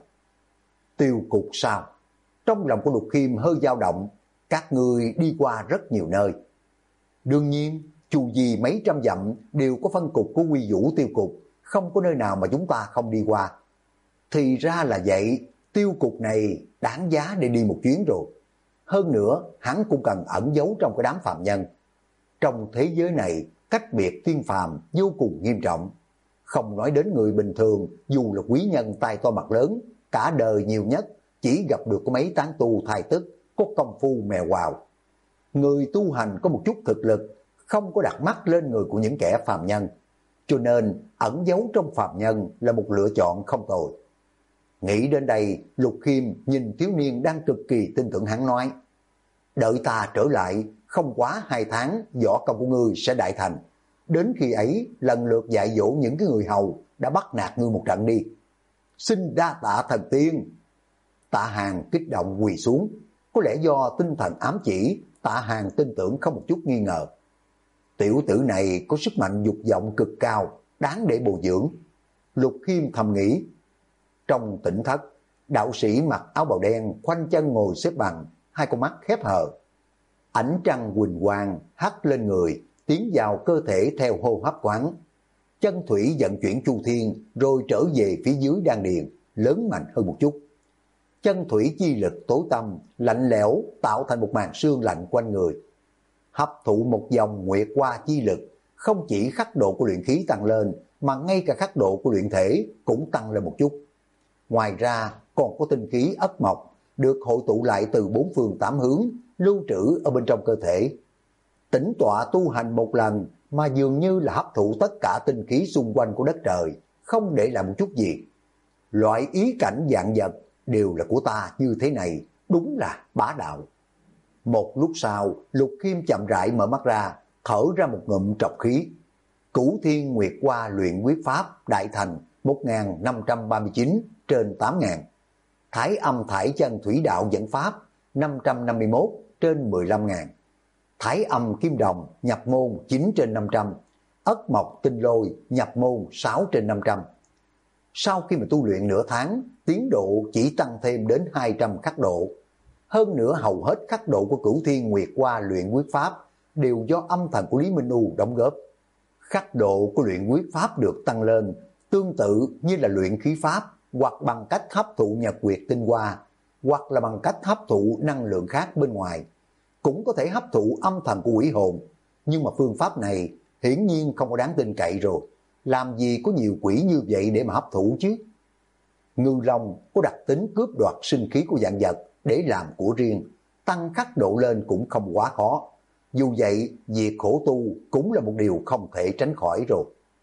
Tiêu Cục sao? Trong lòng của Lục Khiêm hơi dao động, các ngươi đi qua rất nhiều nơi. Đương nhiên, chu vi mấy trăm dặm đều có phân cục của Quy Vũ Tiêu Cục, không có nơi nào mà chúng ta không đi qua. Thì ra là vậy, Tiêu Cục này đáng giá để đi một chuyến rồi. Hơn nữa, hắn cũng cần ẩn giấu trong cái đám phạm nhân. Trong thế giới này, cách biệt tiên phàm vô cùng nghiêm trọng. Không nói đến người bình thường, dù là quý nhân tay to mặt lớn, cả đời nhiều nhất chỉ gặp được có mấy tán tu thai tức, có công phu mèo quào. Người tu hành có một chút thực lực, không có đặt mắt lên người của những kẻ phàm nhân. Cho nên, ẩn giấu trong phàm nhân là một lựa chọn không tồi. Nghĩ đến đây, Lục Khiêm nhìn thiếu niên đang cực kỳ tin tưởng hắn nói, đợi ta trở lại, không quá 2 tháng, võ công của ngươi sẽ đại thành. Đến khi ấy, lần lượt dạy dỗ những cái người hầu đã bắt nạt ngươi một trận đi. Xin đa tạ thần tiên. Tạ Hàng kích động quỳ xuống, có lẽ do tinh thần ám chỉ, Tạ Hàng tin tưởng không một chút nghi ngờ. Tiểu tử này có sức mạnh dục vọng cực cao, đáng để bồi dưỡng. Lục Khiêm thầm nghĩ. Trong tỉnh thất, đạo sĩ mặc áo bào đen khoanh chân ngồi xếp bằng, hai con mắt khép hờ. Ánh trăng huỳnh quang hắt lên người, tiến vào cơ thể theo hô hấp quán. Chân thủy vận chuyển chu thiên rồi trở về phía dưới đan điền, lớn mạnh hơn một chút. Chân thủy chi lực tối tăm, lạnh lẽo tạo thành một màn sương lạnh quanh người. Hấp thụ một dòng nguyệt hoa chi lực, không chỉ khắc độ của luyện khí tăng lên, mà ngay cả khắc độ của luyện thể cũng tăng lên một chút. Ngoài ra còn có tinh khí ất mộc, được hội tụ lại từ 4 phương 8 hướng, lưu trữ ở bên trong cơ thể. Tĩnh tọa tu hành một lần mà dường như là hấp thụ tất cả tinh khí xung quanh của đất trời, không để lại một chút gì. Loại ý cảnh dạng vật đều là của ta như thế này, đúng là bá đạo. Một lúc sau, Lục Khiêm chậm rãi mở mắt ra, thở ra một ngụm trọc khí. Cửu Thiên Nguyệt Hoa luyện quyết pháp đại thành 1539 trên 8000. Thái Âm Thải Chân Thủy Đạo dẫn pháp 551 trên 15000. Thái Âm Kim Đồng nhập môn 9 trên 500. Ất Mộc Tinh Lôi nhập môn 6 trên 500. Sau khi mà tu luyện nửa tháng, tiến độ chỉ tăng thêm đến 200 khắc độ. Hơn nữa hầu hết khắc độ của Cửu Thiên Nguyệt Hoa luyện quyết pháp đều do âm thần của Lý Minh U đóng góp. Khắc độ của luyện quyết pháp được tăng lên, tương tự như là luyện khí pháp, hoặc bằng cách hấp thụ nhật nguyệt tinh hoa, hoặc là bằng cách hấp thụ năng lượng khác bên ngoài. Cũng có thể hấp thụ âm thần của quỷ hồn, nhưng mà phương pháp này hiển nhiên không có đáng tin cậy rồi. Làm gì có nhiều quỷ như vậy để mà hấp thụ chứ? Ngư Long có đặc tính cướp đoạt sinh khí của vạn vật để làm của riêng, tăng khắc độ lên cũng không quá khó. Dù vậy, việc khổ tu cũng là một điều không thể tránh khỏi rồi.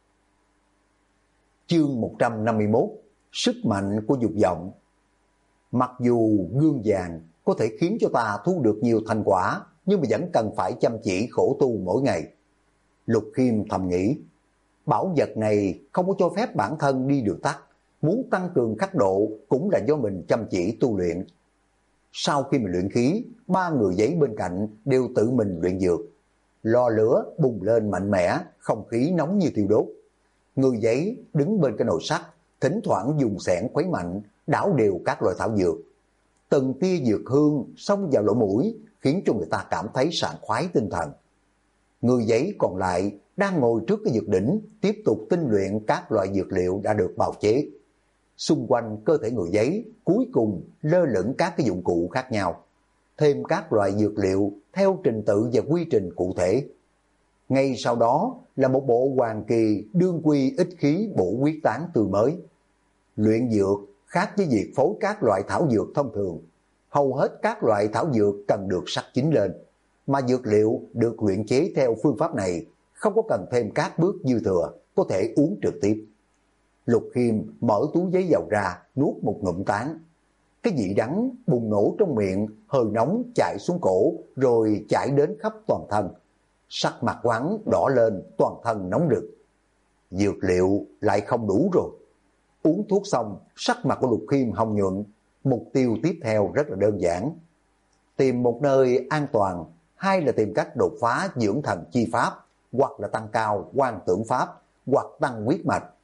Chương 151: Sức mạnh của dục vọng. Mặc dù gương vàng có thể khiến cho ta thu được nhiều thành quả, nhưng mà vẫn cần phải chăm chỉ khổ tu mỗi ngày. Lục Khiêm thầm nghĩ, bảo vật này không có cho phép bản thân đi đường tắt, muốn tăng cường khắc độ cũng là do mình chăm chỉ tu luyện. Sau khi mình luyện khí, 3 người giấy bên cạnh đều tự mình luyện dược. Lò lửa bùng lên mạnh mẽ, không khí nóng như thiêu đốt. Người giấy đứng bên cái nồi sắt, thỉnh thoảng dùng xẻng khuấy mạnh, đảo đều các loại thảo dược. Từng tia dược hương xông vào lỗ mũi, khiến cho người ta cảm thấy sảng khoái tinh thần. Người giấy còn lại đang ngồi trước cái dược đỉnh, tiếp tục tinh luyện các loại dược liệu đã được bào chế. Xung quanh cơ thể người giấy cuối cùng lơ lửng các cái dụng cụ khác nhau, thêm các loại dược liệu theo trình tự và quy trình cụ thể. Ngay sau đó là một bộ hoàng kỳ đương quy ích khí bổ quyết tán tươi mới. Luyện dược khác với việc phối các loại thảo dược thông thường. Hầu hết các loại thảo dược cần được sắc chín lên, mà dược liệu được luyện chế theo phương pháp này không có cần thêm các bước dư thừa, có thể uống trực tiếp. Lục Khiêm mở túi giấy dầu ra, nuốt một ngụm tán. Cái vị đắng bùng nổ trong miệng, hơi nóng chạy xuống cổ, rồi chạy đến khắp toàn thân. Sắc mặt hắn đỏ lên, toàn thân nóng rực. Dược liệu lại không đủ rồi. Uống thuốc xong, sắc mặt của Lục Khiêm hồng nhuận. Mục tiêu tiếp theo rất là đơn giản. Tìm một nơi an toàn, hay là tìm cách đột phá dưỡng thần chi pháp, hoặc là tăng cao quan tưởng pháp, hoặc tăng huyết mạch,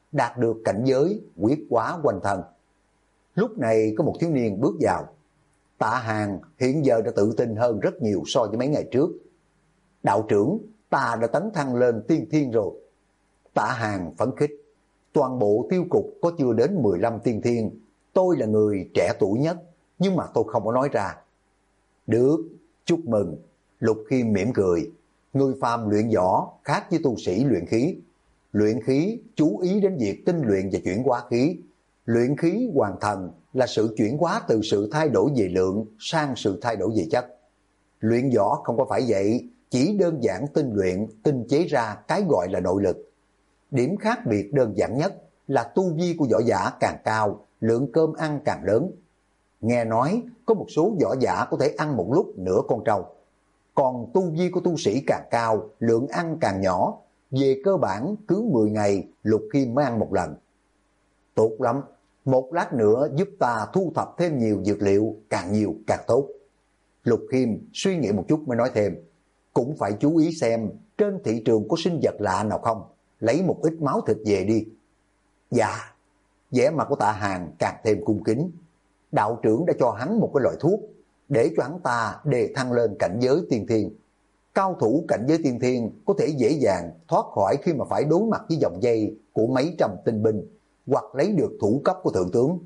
đạt được cảnh giới quyết quá quanh thân. Lúc này có một thiếu niên bước vào. Tạ Hàng hiện giờ đã tự tin hơn rất nhiều so với mấy ngày trước. Đạo trưởng, ta đã tấn thăng lên tiên thiên rồi. Tạ Hàng phấn khích. Toàn bộ tiêu cục có chưa đến 15 tiên thiên. Tôi là người trẻ tuổi nhất, nhưng mà tôi không có nói ra. Được, chúc mừng. Lục Khiêm mỉm cười. Người phàm luyện võ khác với tu sĩ luyện khí. Luyện khí chú ý đến việc tinh luyện và chuyển hóa khí. Luyện khí hoàn thành là sự chuyển hóa từ sự thay đổi về lượng sang sự thay đổi về chất. Luyện võ không có phải vậy, chỉ đơn giản tinh luyện, tinh chế ra cái gọi là nội lực. Điểm khác biệt đơn giản nhất là tu vi của võ giả càng cao, lượng cơm ăn càng lớn. Nghe nói có một số võ giả có thể ăn một lúc nửa con trâu. Còn tu vi của tu sĩ càng cao, lượng ăn càng nhỏ. Về cơ bản cứ 10 ngày Lục Khiêm mới ăn một lần. Tốt lắm, một lát nữa giúp ta thu thập thêm nhiều dược liệu, càng nhiều càng tốt. Lục Khiêm suy nghĩ một chút mới nói thêm, cũng phải chú ý xem trên thị trường có sinh vật lạ nào không, lấy một ít máu thịt về đi. Dạ, vẻ mặt của Tạ Hàng càng thêm cung kính. Đạo trưởng đã cho hắn một cái loại thuốc, để cho hắn ta đề thăng lên cảnh giới tiên thiên. Cao thủ cảnh giới tiên thiên có thể dễ dàng thoát khỏi khi mà phải đối mặt với dòng dây của mấy trăm tinh binh, hoặc lấy được thủ cấp của thượng tướng.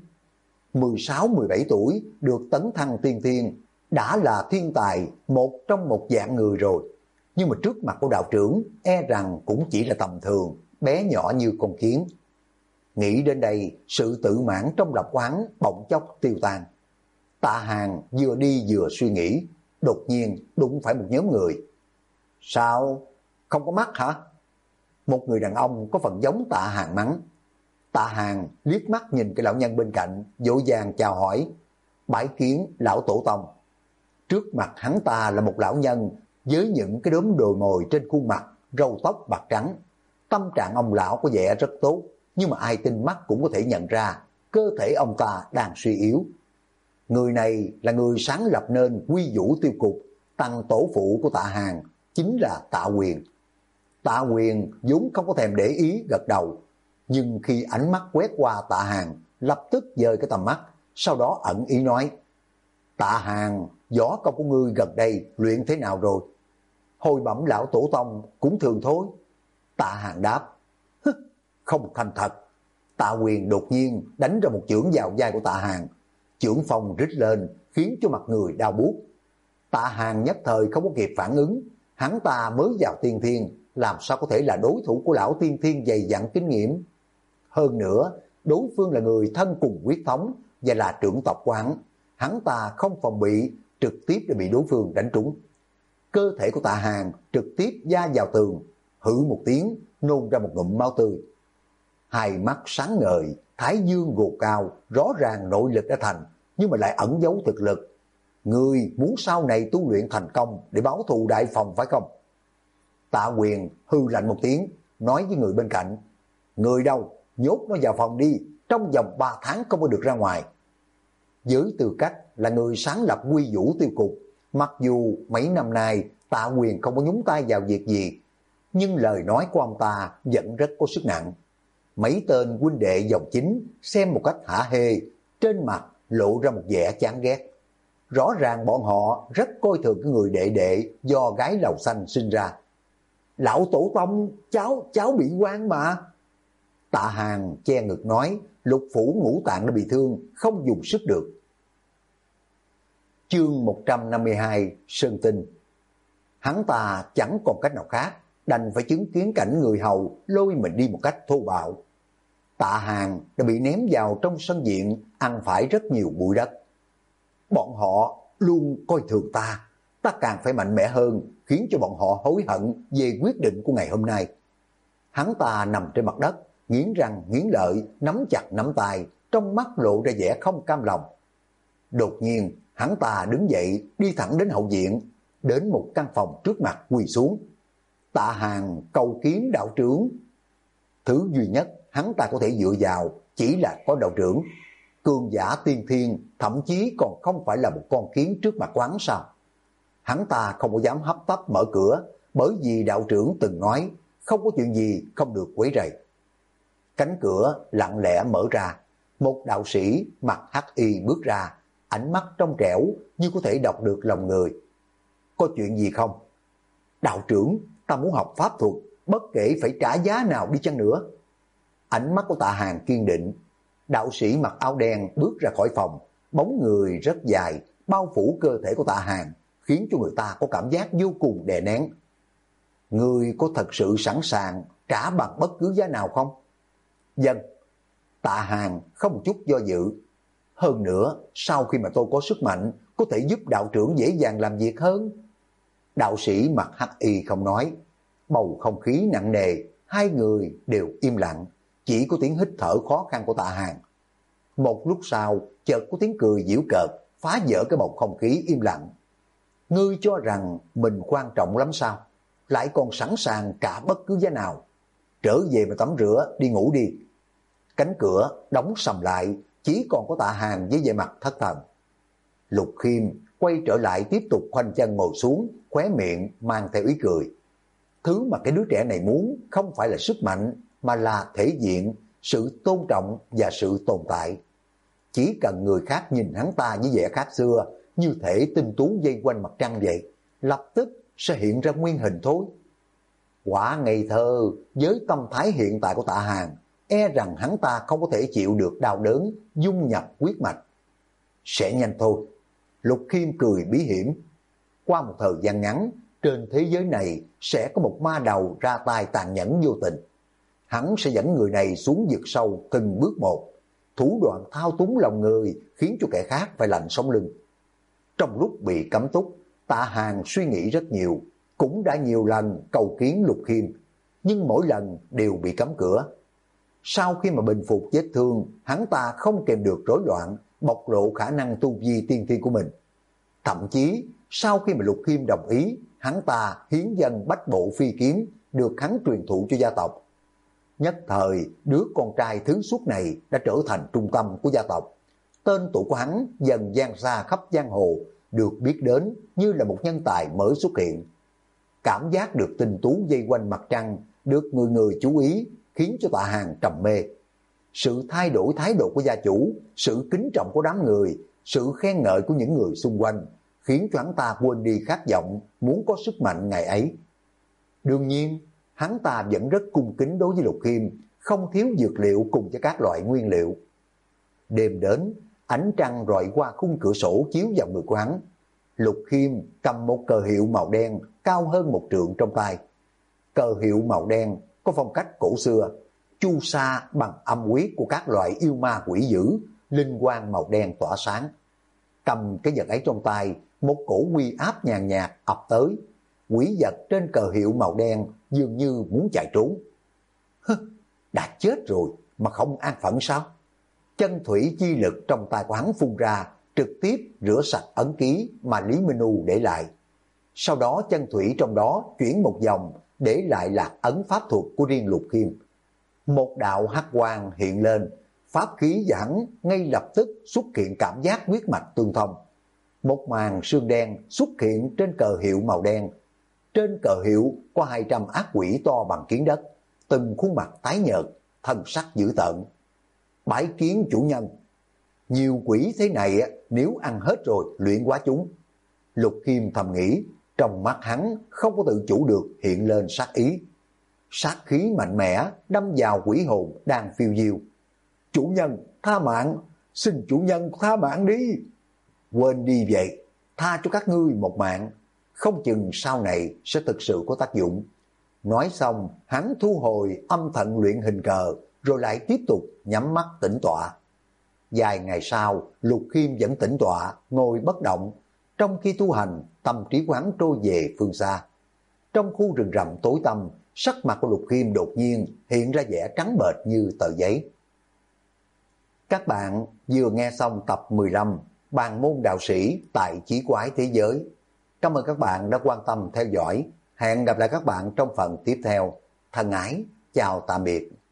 16-17 tuổi được tấn thăng tiên thiên, đã là thiên tài, một trong một dạng người rồi. Nhưng mà trước mặt của đạo trưởng, e rằng cũng chỉ là tầm thường, bé nhỏ như con kiến. Nghĩ đến đây, sự tự mãn trong lòng của hắn bỗng chốc tiêu tan. Tạ Hàng vừa đi vừa suy nghĩ, đột nhiên đụng phải một nhóm người. Sao? Không có mắt hả? Một người đàn ông có phần giống Tạ Hàng mắng. Tạ Hàng liếc mắt nhìn cái lão nhân bên cạnh, vội vàng chào hỏi. Bái kiến lão tổ tông. Trước mặt hắn ta là một lão nhân với những cái đốm đồi mồi trên khuôn mặt, râu tóc bạc trắng. Tâm trạng ông lão có vẻ rất tốt, nhưng mà ai tin mắt cũng có thể nhận ra cơ thể ông ta đang suy yếu. Người này là người sáng lập nên Quy Vũ Tiêu Cục, tăng tổ phụ của Tạ Hàng, chính là Tạ Quyền. Tạ Quyền vốn không có thèm để ý, gật đầu, nhưng khi ánh mắt quét qua Tạ Hàng, lập tức dời cái tầm mắt, sau đó ẩn ý nói, Tạ Hàng, võ công của ngươi gần đây luyện thế nào rồi? Hồi bẩm lão tổ tông cũng thường thôi. Tạ Hàng đáp, không thành thật. Tạ Quyền đột nhiên đánh ra một chưởng vào vai của Tạ Hàng. Chưởng phong rít lên khiến cho mặt người đau buốt. Tạ Hàng nhất thời không có kịp phản ứng, hắn ta mới vào tiên thiên, làm sao có thể là đối thủ của lão tiên thiên dày dặn kinh nghiệm. Hơn nữa, đối phương là người thân cùng huyết thống và là trưởng tộc của hắn ta không phòng bị, trực tiếp đã bị đối phương đánh trúng. Cơ thể của Tạ Hàng trực tiếp va vào tường, hử một tiếng, nôn ra một ngụm máu tươi. Hai mắt sáng ngời, thái dương gồ cao, rõ ràng nội lực đã thành, nhưng mà lại ẩn giấu thực lực. Ngươi muốn sau này tu luyện thành công để báo thù đại phòng phải không? Tạ Quyền hư lạnh một tiếng, nói với người bên cạnh, người đâu, nhốt nó vào phòng đi, trong vòng 3 tháng không có được ra ngoài. Với tư cách là người sáng lập Quy Vũ Tiêu Cục, mặc dù mấy năm nay Tạ Quyền không có nhúng tay vào việc gì, nhưng lời nói của ông ta vẫn rất có sức nặng. Mấy tên huynh đệ dòng chính xem một cách hả hê, trên mặt lộ ra một vẻ chán ghét. Rõ ràng bọn họ rất coi thường cái người đệ đệ do gái lầu xanh sinh ra. Lão tổ tông, cháu bị quan mà. Tạ Hàng che ngực nói, lục phủ ngũ tạng đã bị thương, không dùng sức được. Chương 152 Sơn Tinh. Hắn ta chẳng còn cách nào khác, đành phải chứng kiến cảnh người hầu lôi mình đi một cách thô bạo. Tạ Hàng đã bị ném vào trong sân viện, ăn phải rất nhiều bụi đất. Bọn họ luôn coi thường ta càng phải mạnh mẽ hơn, khiến cho bọn họ hối hận về quyết định của ngày hôm nay. Hắn ta nằm trên mặt đất, nghiến răng nghiến lợi, nắm chặt nắm tay, trong mắt lộ ra vẻ không cam lòng. Đột nhiên, hắn ta đứng dậy, đi thẳng đến hậu viện, đến một căn phòng trước mặt quỳ xuống. Tạ Hàng cầu kiến đạo trưởng. Thứ duy nhất hắn ta có thể dựa vào chỉ là có đạo trưởng. Cường giả tiên thiên thậm chí còn không phải là một con kiến trước mặt quán sao? Hắn ta không có dám hấp tấp mở cửa, bởi vì đạo trưởng từng nói không có chuyện gì không được quấy rầy. Cánh cửa lặng lẽ mở ra, một đạo sĩ mặc hắc y bước ra, ánh mắt trong trẻo như có thể đọc được lòng người. Có chuyện gì không? Đạo trưởng, ta muốn học pháp thuật, bất kể phải trả giá nào đi chăng nữa. Ánh mắt của Tạ Hàng kiên định. Đạo sĩ mặc áo đen bước ra khỏi phòng, bóng người rất dài, bao phủ cơ thể của Tạ Hàng, khiến cho người ta có cảm giác vô cùng đè nén. Ngươi có thật sự sẵn sàng trả bằng bất cứ giá nào không? Dân. Tạ Hàng không một chút do dự. Hơn nữa, sau khi mà tôi có sức mạnh, có thể giúp đạo trưởng dễ dàng làm việc hơn. Đạo sĩ mặc hắc y không nói. Bầu không khí nặng nề, hai người đều im lặng, chỉ có tiếng hít thở khó khăn của Tạ Hàng. Một lúc sau, chợt có tiếng cười giễu cợt, phá vỡ cái bầu không khí im lặng. Ngươi cho rằng mình quan trọng lắm sao? Lại còn sẵn sàng trả bất cứ giá nào. Trở về mà tắm rửa, đi ngủ đi. Cánh cửa đóng sầm lại, chỉ còn có Tạ Hàng với vẻ mặt thất thần. Lục Khiêm quay trở lại tiếp tục khoanh chân ngồi xuống, khóe miệng mang theo ý cười. Thứ mà cái đứa trẻ này muốn không phải là sức mạnh, mà là thể diện, sự tôn trọng và sự tồn tại. Chỉ cần người khác nhìn hắn ta với vẻ khác xưa, như thể tinh tú dây quanh mặt trăng vậy, lập tức sẽ hiện ra nguyên hình thôi. Quả ngây thơ, với tâm thái hiện tại của Tạ Hàng, e rằng hắn ta không có thể chịu được đau đớn, dung nhập huyết mạch. Sẽ nhanh thôi. Lục Khiêm cười bí hiểm. Qua một thời gian ngắn, trên thế giới này sẽ có một ma đầu ra tay tàn nhẫn vô tình. Hắn sẽ dẫn người này xuống vực sâu từng bước một, thủ đoạn thao túng lòng người khiến cho kẻ khác phải lạnh sống lưng. Trong lúc bị cấm túc, Tạ Hàng suy nghĩ rất nhiều, cũng đã nhiều lần cầu kiến Lục Khiêm, nhưng mỗi lần đều bị cấm cửa. Sau khi mà bình phục vết thương, hắn ta không kèm được rối loạn, bộc lộ khả năng tu vi tiên thiên của mình. Thậm chí, sau khi mà Lục Khiêm đồng ý, hắn ta hiến dâng bách bộ phi kiếm được hắn truyền thụ cho gia tộc. Nhất thời, đứa con trai thứ xuất này đã trở thành trung tâm của gia tộc. Tên tuổi của hắn dần gian xa khắp giang hồ, được biết đến như là một nhân tài mới xuất hiện. Cảm giác được tinh tú dây quanh mặt trăng, được người người chú ý, khiến cho Tạ Hàng trầm mê. Sự thay đổi thái độ của gia chủ, sự kính trọng của đám người, sự khen ngợi của những người xung quanh, khiến cho hắn ta quên đi khát vọng, muốn có sức mạnh ngày ấy. Đương nhiên, hắn ta vẫn rất cung kính đối với Lục Khiêm, không thiếu dược liệu cùng với các loại nguyên liệu. Đêm đến, ánh trăng rọi qua khung cửa sổ chiếu vào người của hắn. Lục Khiêm cầm một cờ hiệu màu đen cao hơn một trượng trong tay. Cờ hiệu màu đen có phong cách cổ xưa, chu sa bằng âm quyết của các loại yêu ma quỷ dữ, linh quang màu đen tỏa sáng. Cầm cái vật ấy trong tay, một cổ uy áp nhàn nhạt ập tới. Quỷ vật trên cờ hiệu màu đen dường như muốn chạy trốn. Đã chết rồi mà không an phận sao? Chân thủy chi lực trong tay của hắn phun ra, trực tiếp rửa sạch ấn ký mà Lý Minh U để lại. Sau đó chân thủy trong đó chuyển một vòng, để lại là ấn pháp thuật của riêng Lục Khiêm. Một đạo hắc quang hiện lên, pháp khí giãn ngay lập tức xuất hiện cảm giác huyết mạch tương thông. Một màn sương đen xuất hiện trên cờ hiệu màu đen. Trên cờ hiệu có 200 ác quỷ to bằng kiến đất, từng khuôn mặt tái nhợt, thân sắc dữ tợn. Bái kiến chủ nhân. Nhiều quỷ thế này nếu ăn hết rồi luyện hóa chúng. Lục Khiêm thầm nghĩ, trong mắt hắn không có tự chủ được hiện lên sát ý. Sát khí mạnh mẽ đâm vào quỷ hồn đang phiêu diêu. Chủ nhân tha mạng, xin chủ nhân tha mạng đi. Quên đi vậy, tha cho các ngươi một mạng, không chừng sau này sẽ thực sự có tác dụng. Nói xong, hắn thu hồi âm thận luyện hình cờ, rồi lại tiếp tục nhắm mắt tĩnh tọa. Vài ngày sau, Lục Khiêm vẫn tĩnh tọa, ngồi bất động. Trong khi tu hành, tâm trí quán trôi về phương xa. Trong khu rừng rậm tối tăm, sắc mặt của Lục Khiêm đột nhiên hiện ra vẻ trắng bệch như tờ giấy. Các bạn vừa nghe xong tập 15 Bàn môn đạo sĩ tại Chí Quái Thế Giới. Cảm ơn các bạn đã quan tâm theo dõi. Hẹn gặp lại các bạn trong phần tiếp theo. Thân ái, chào tạm biệt.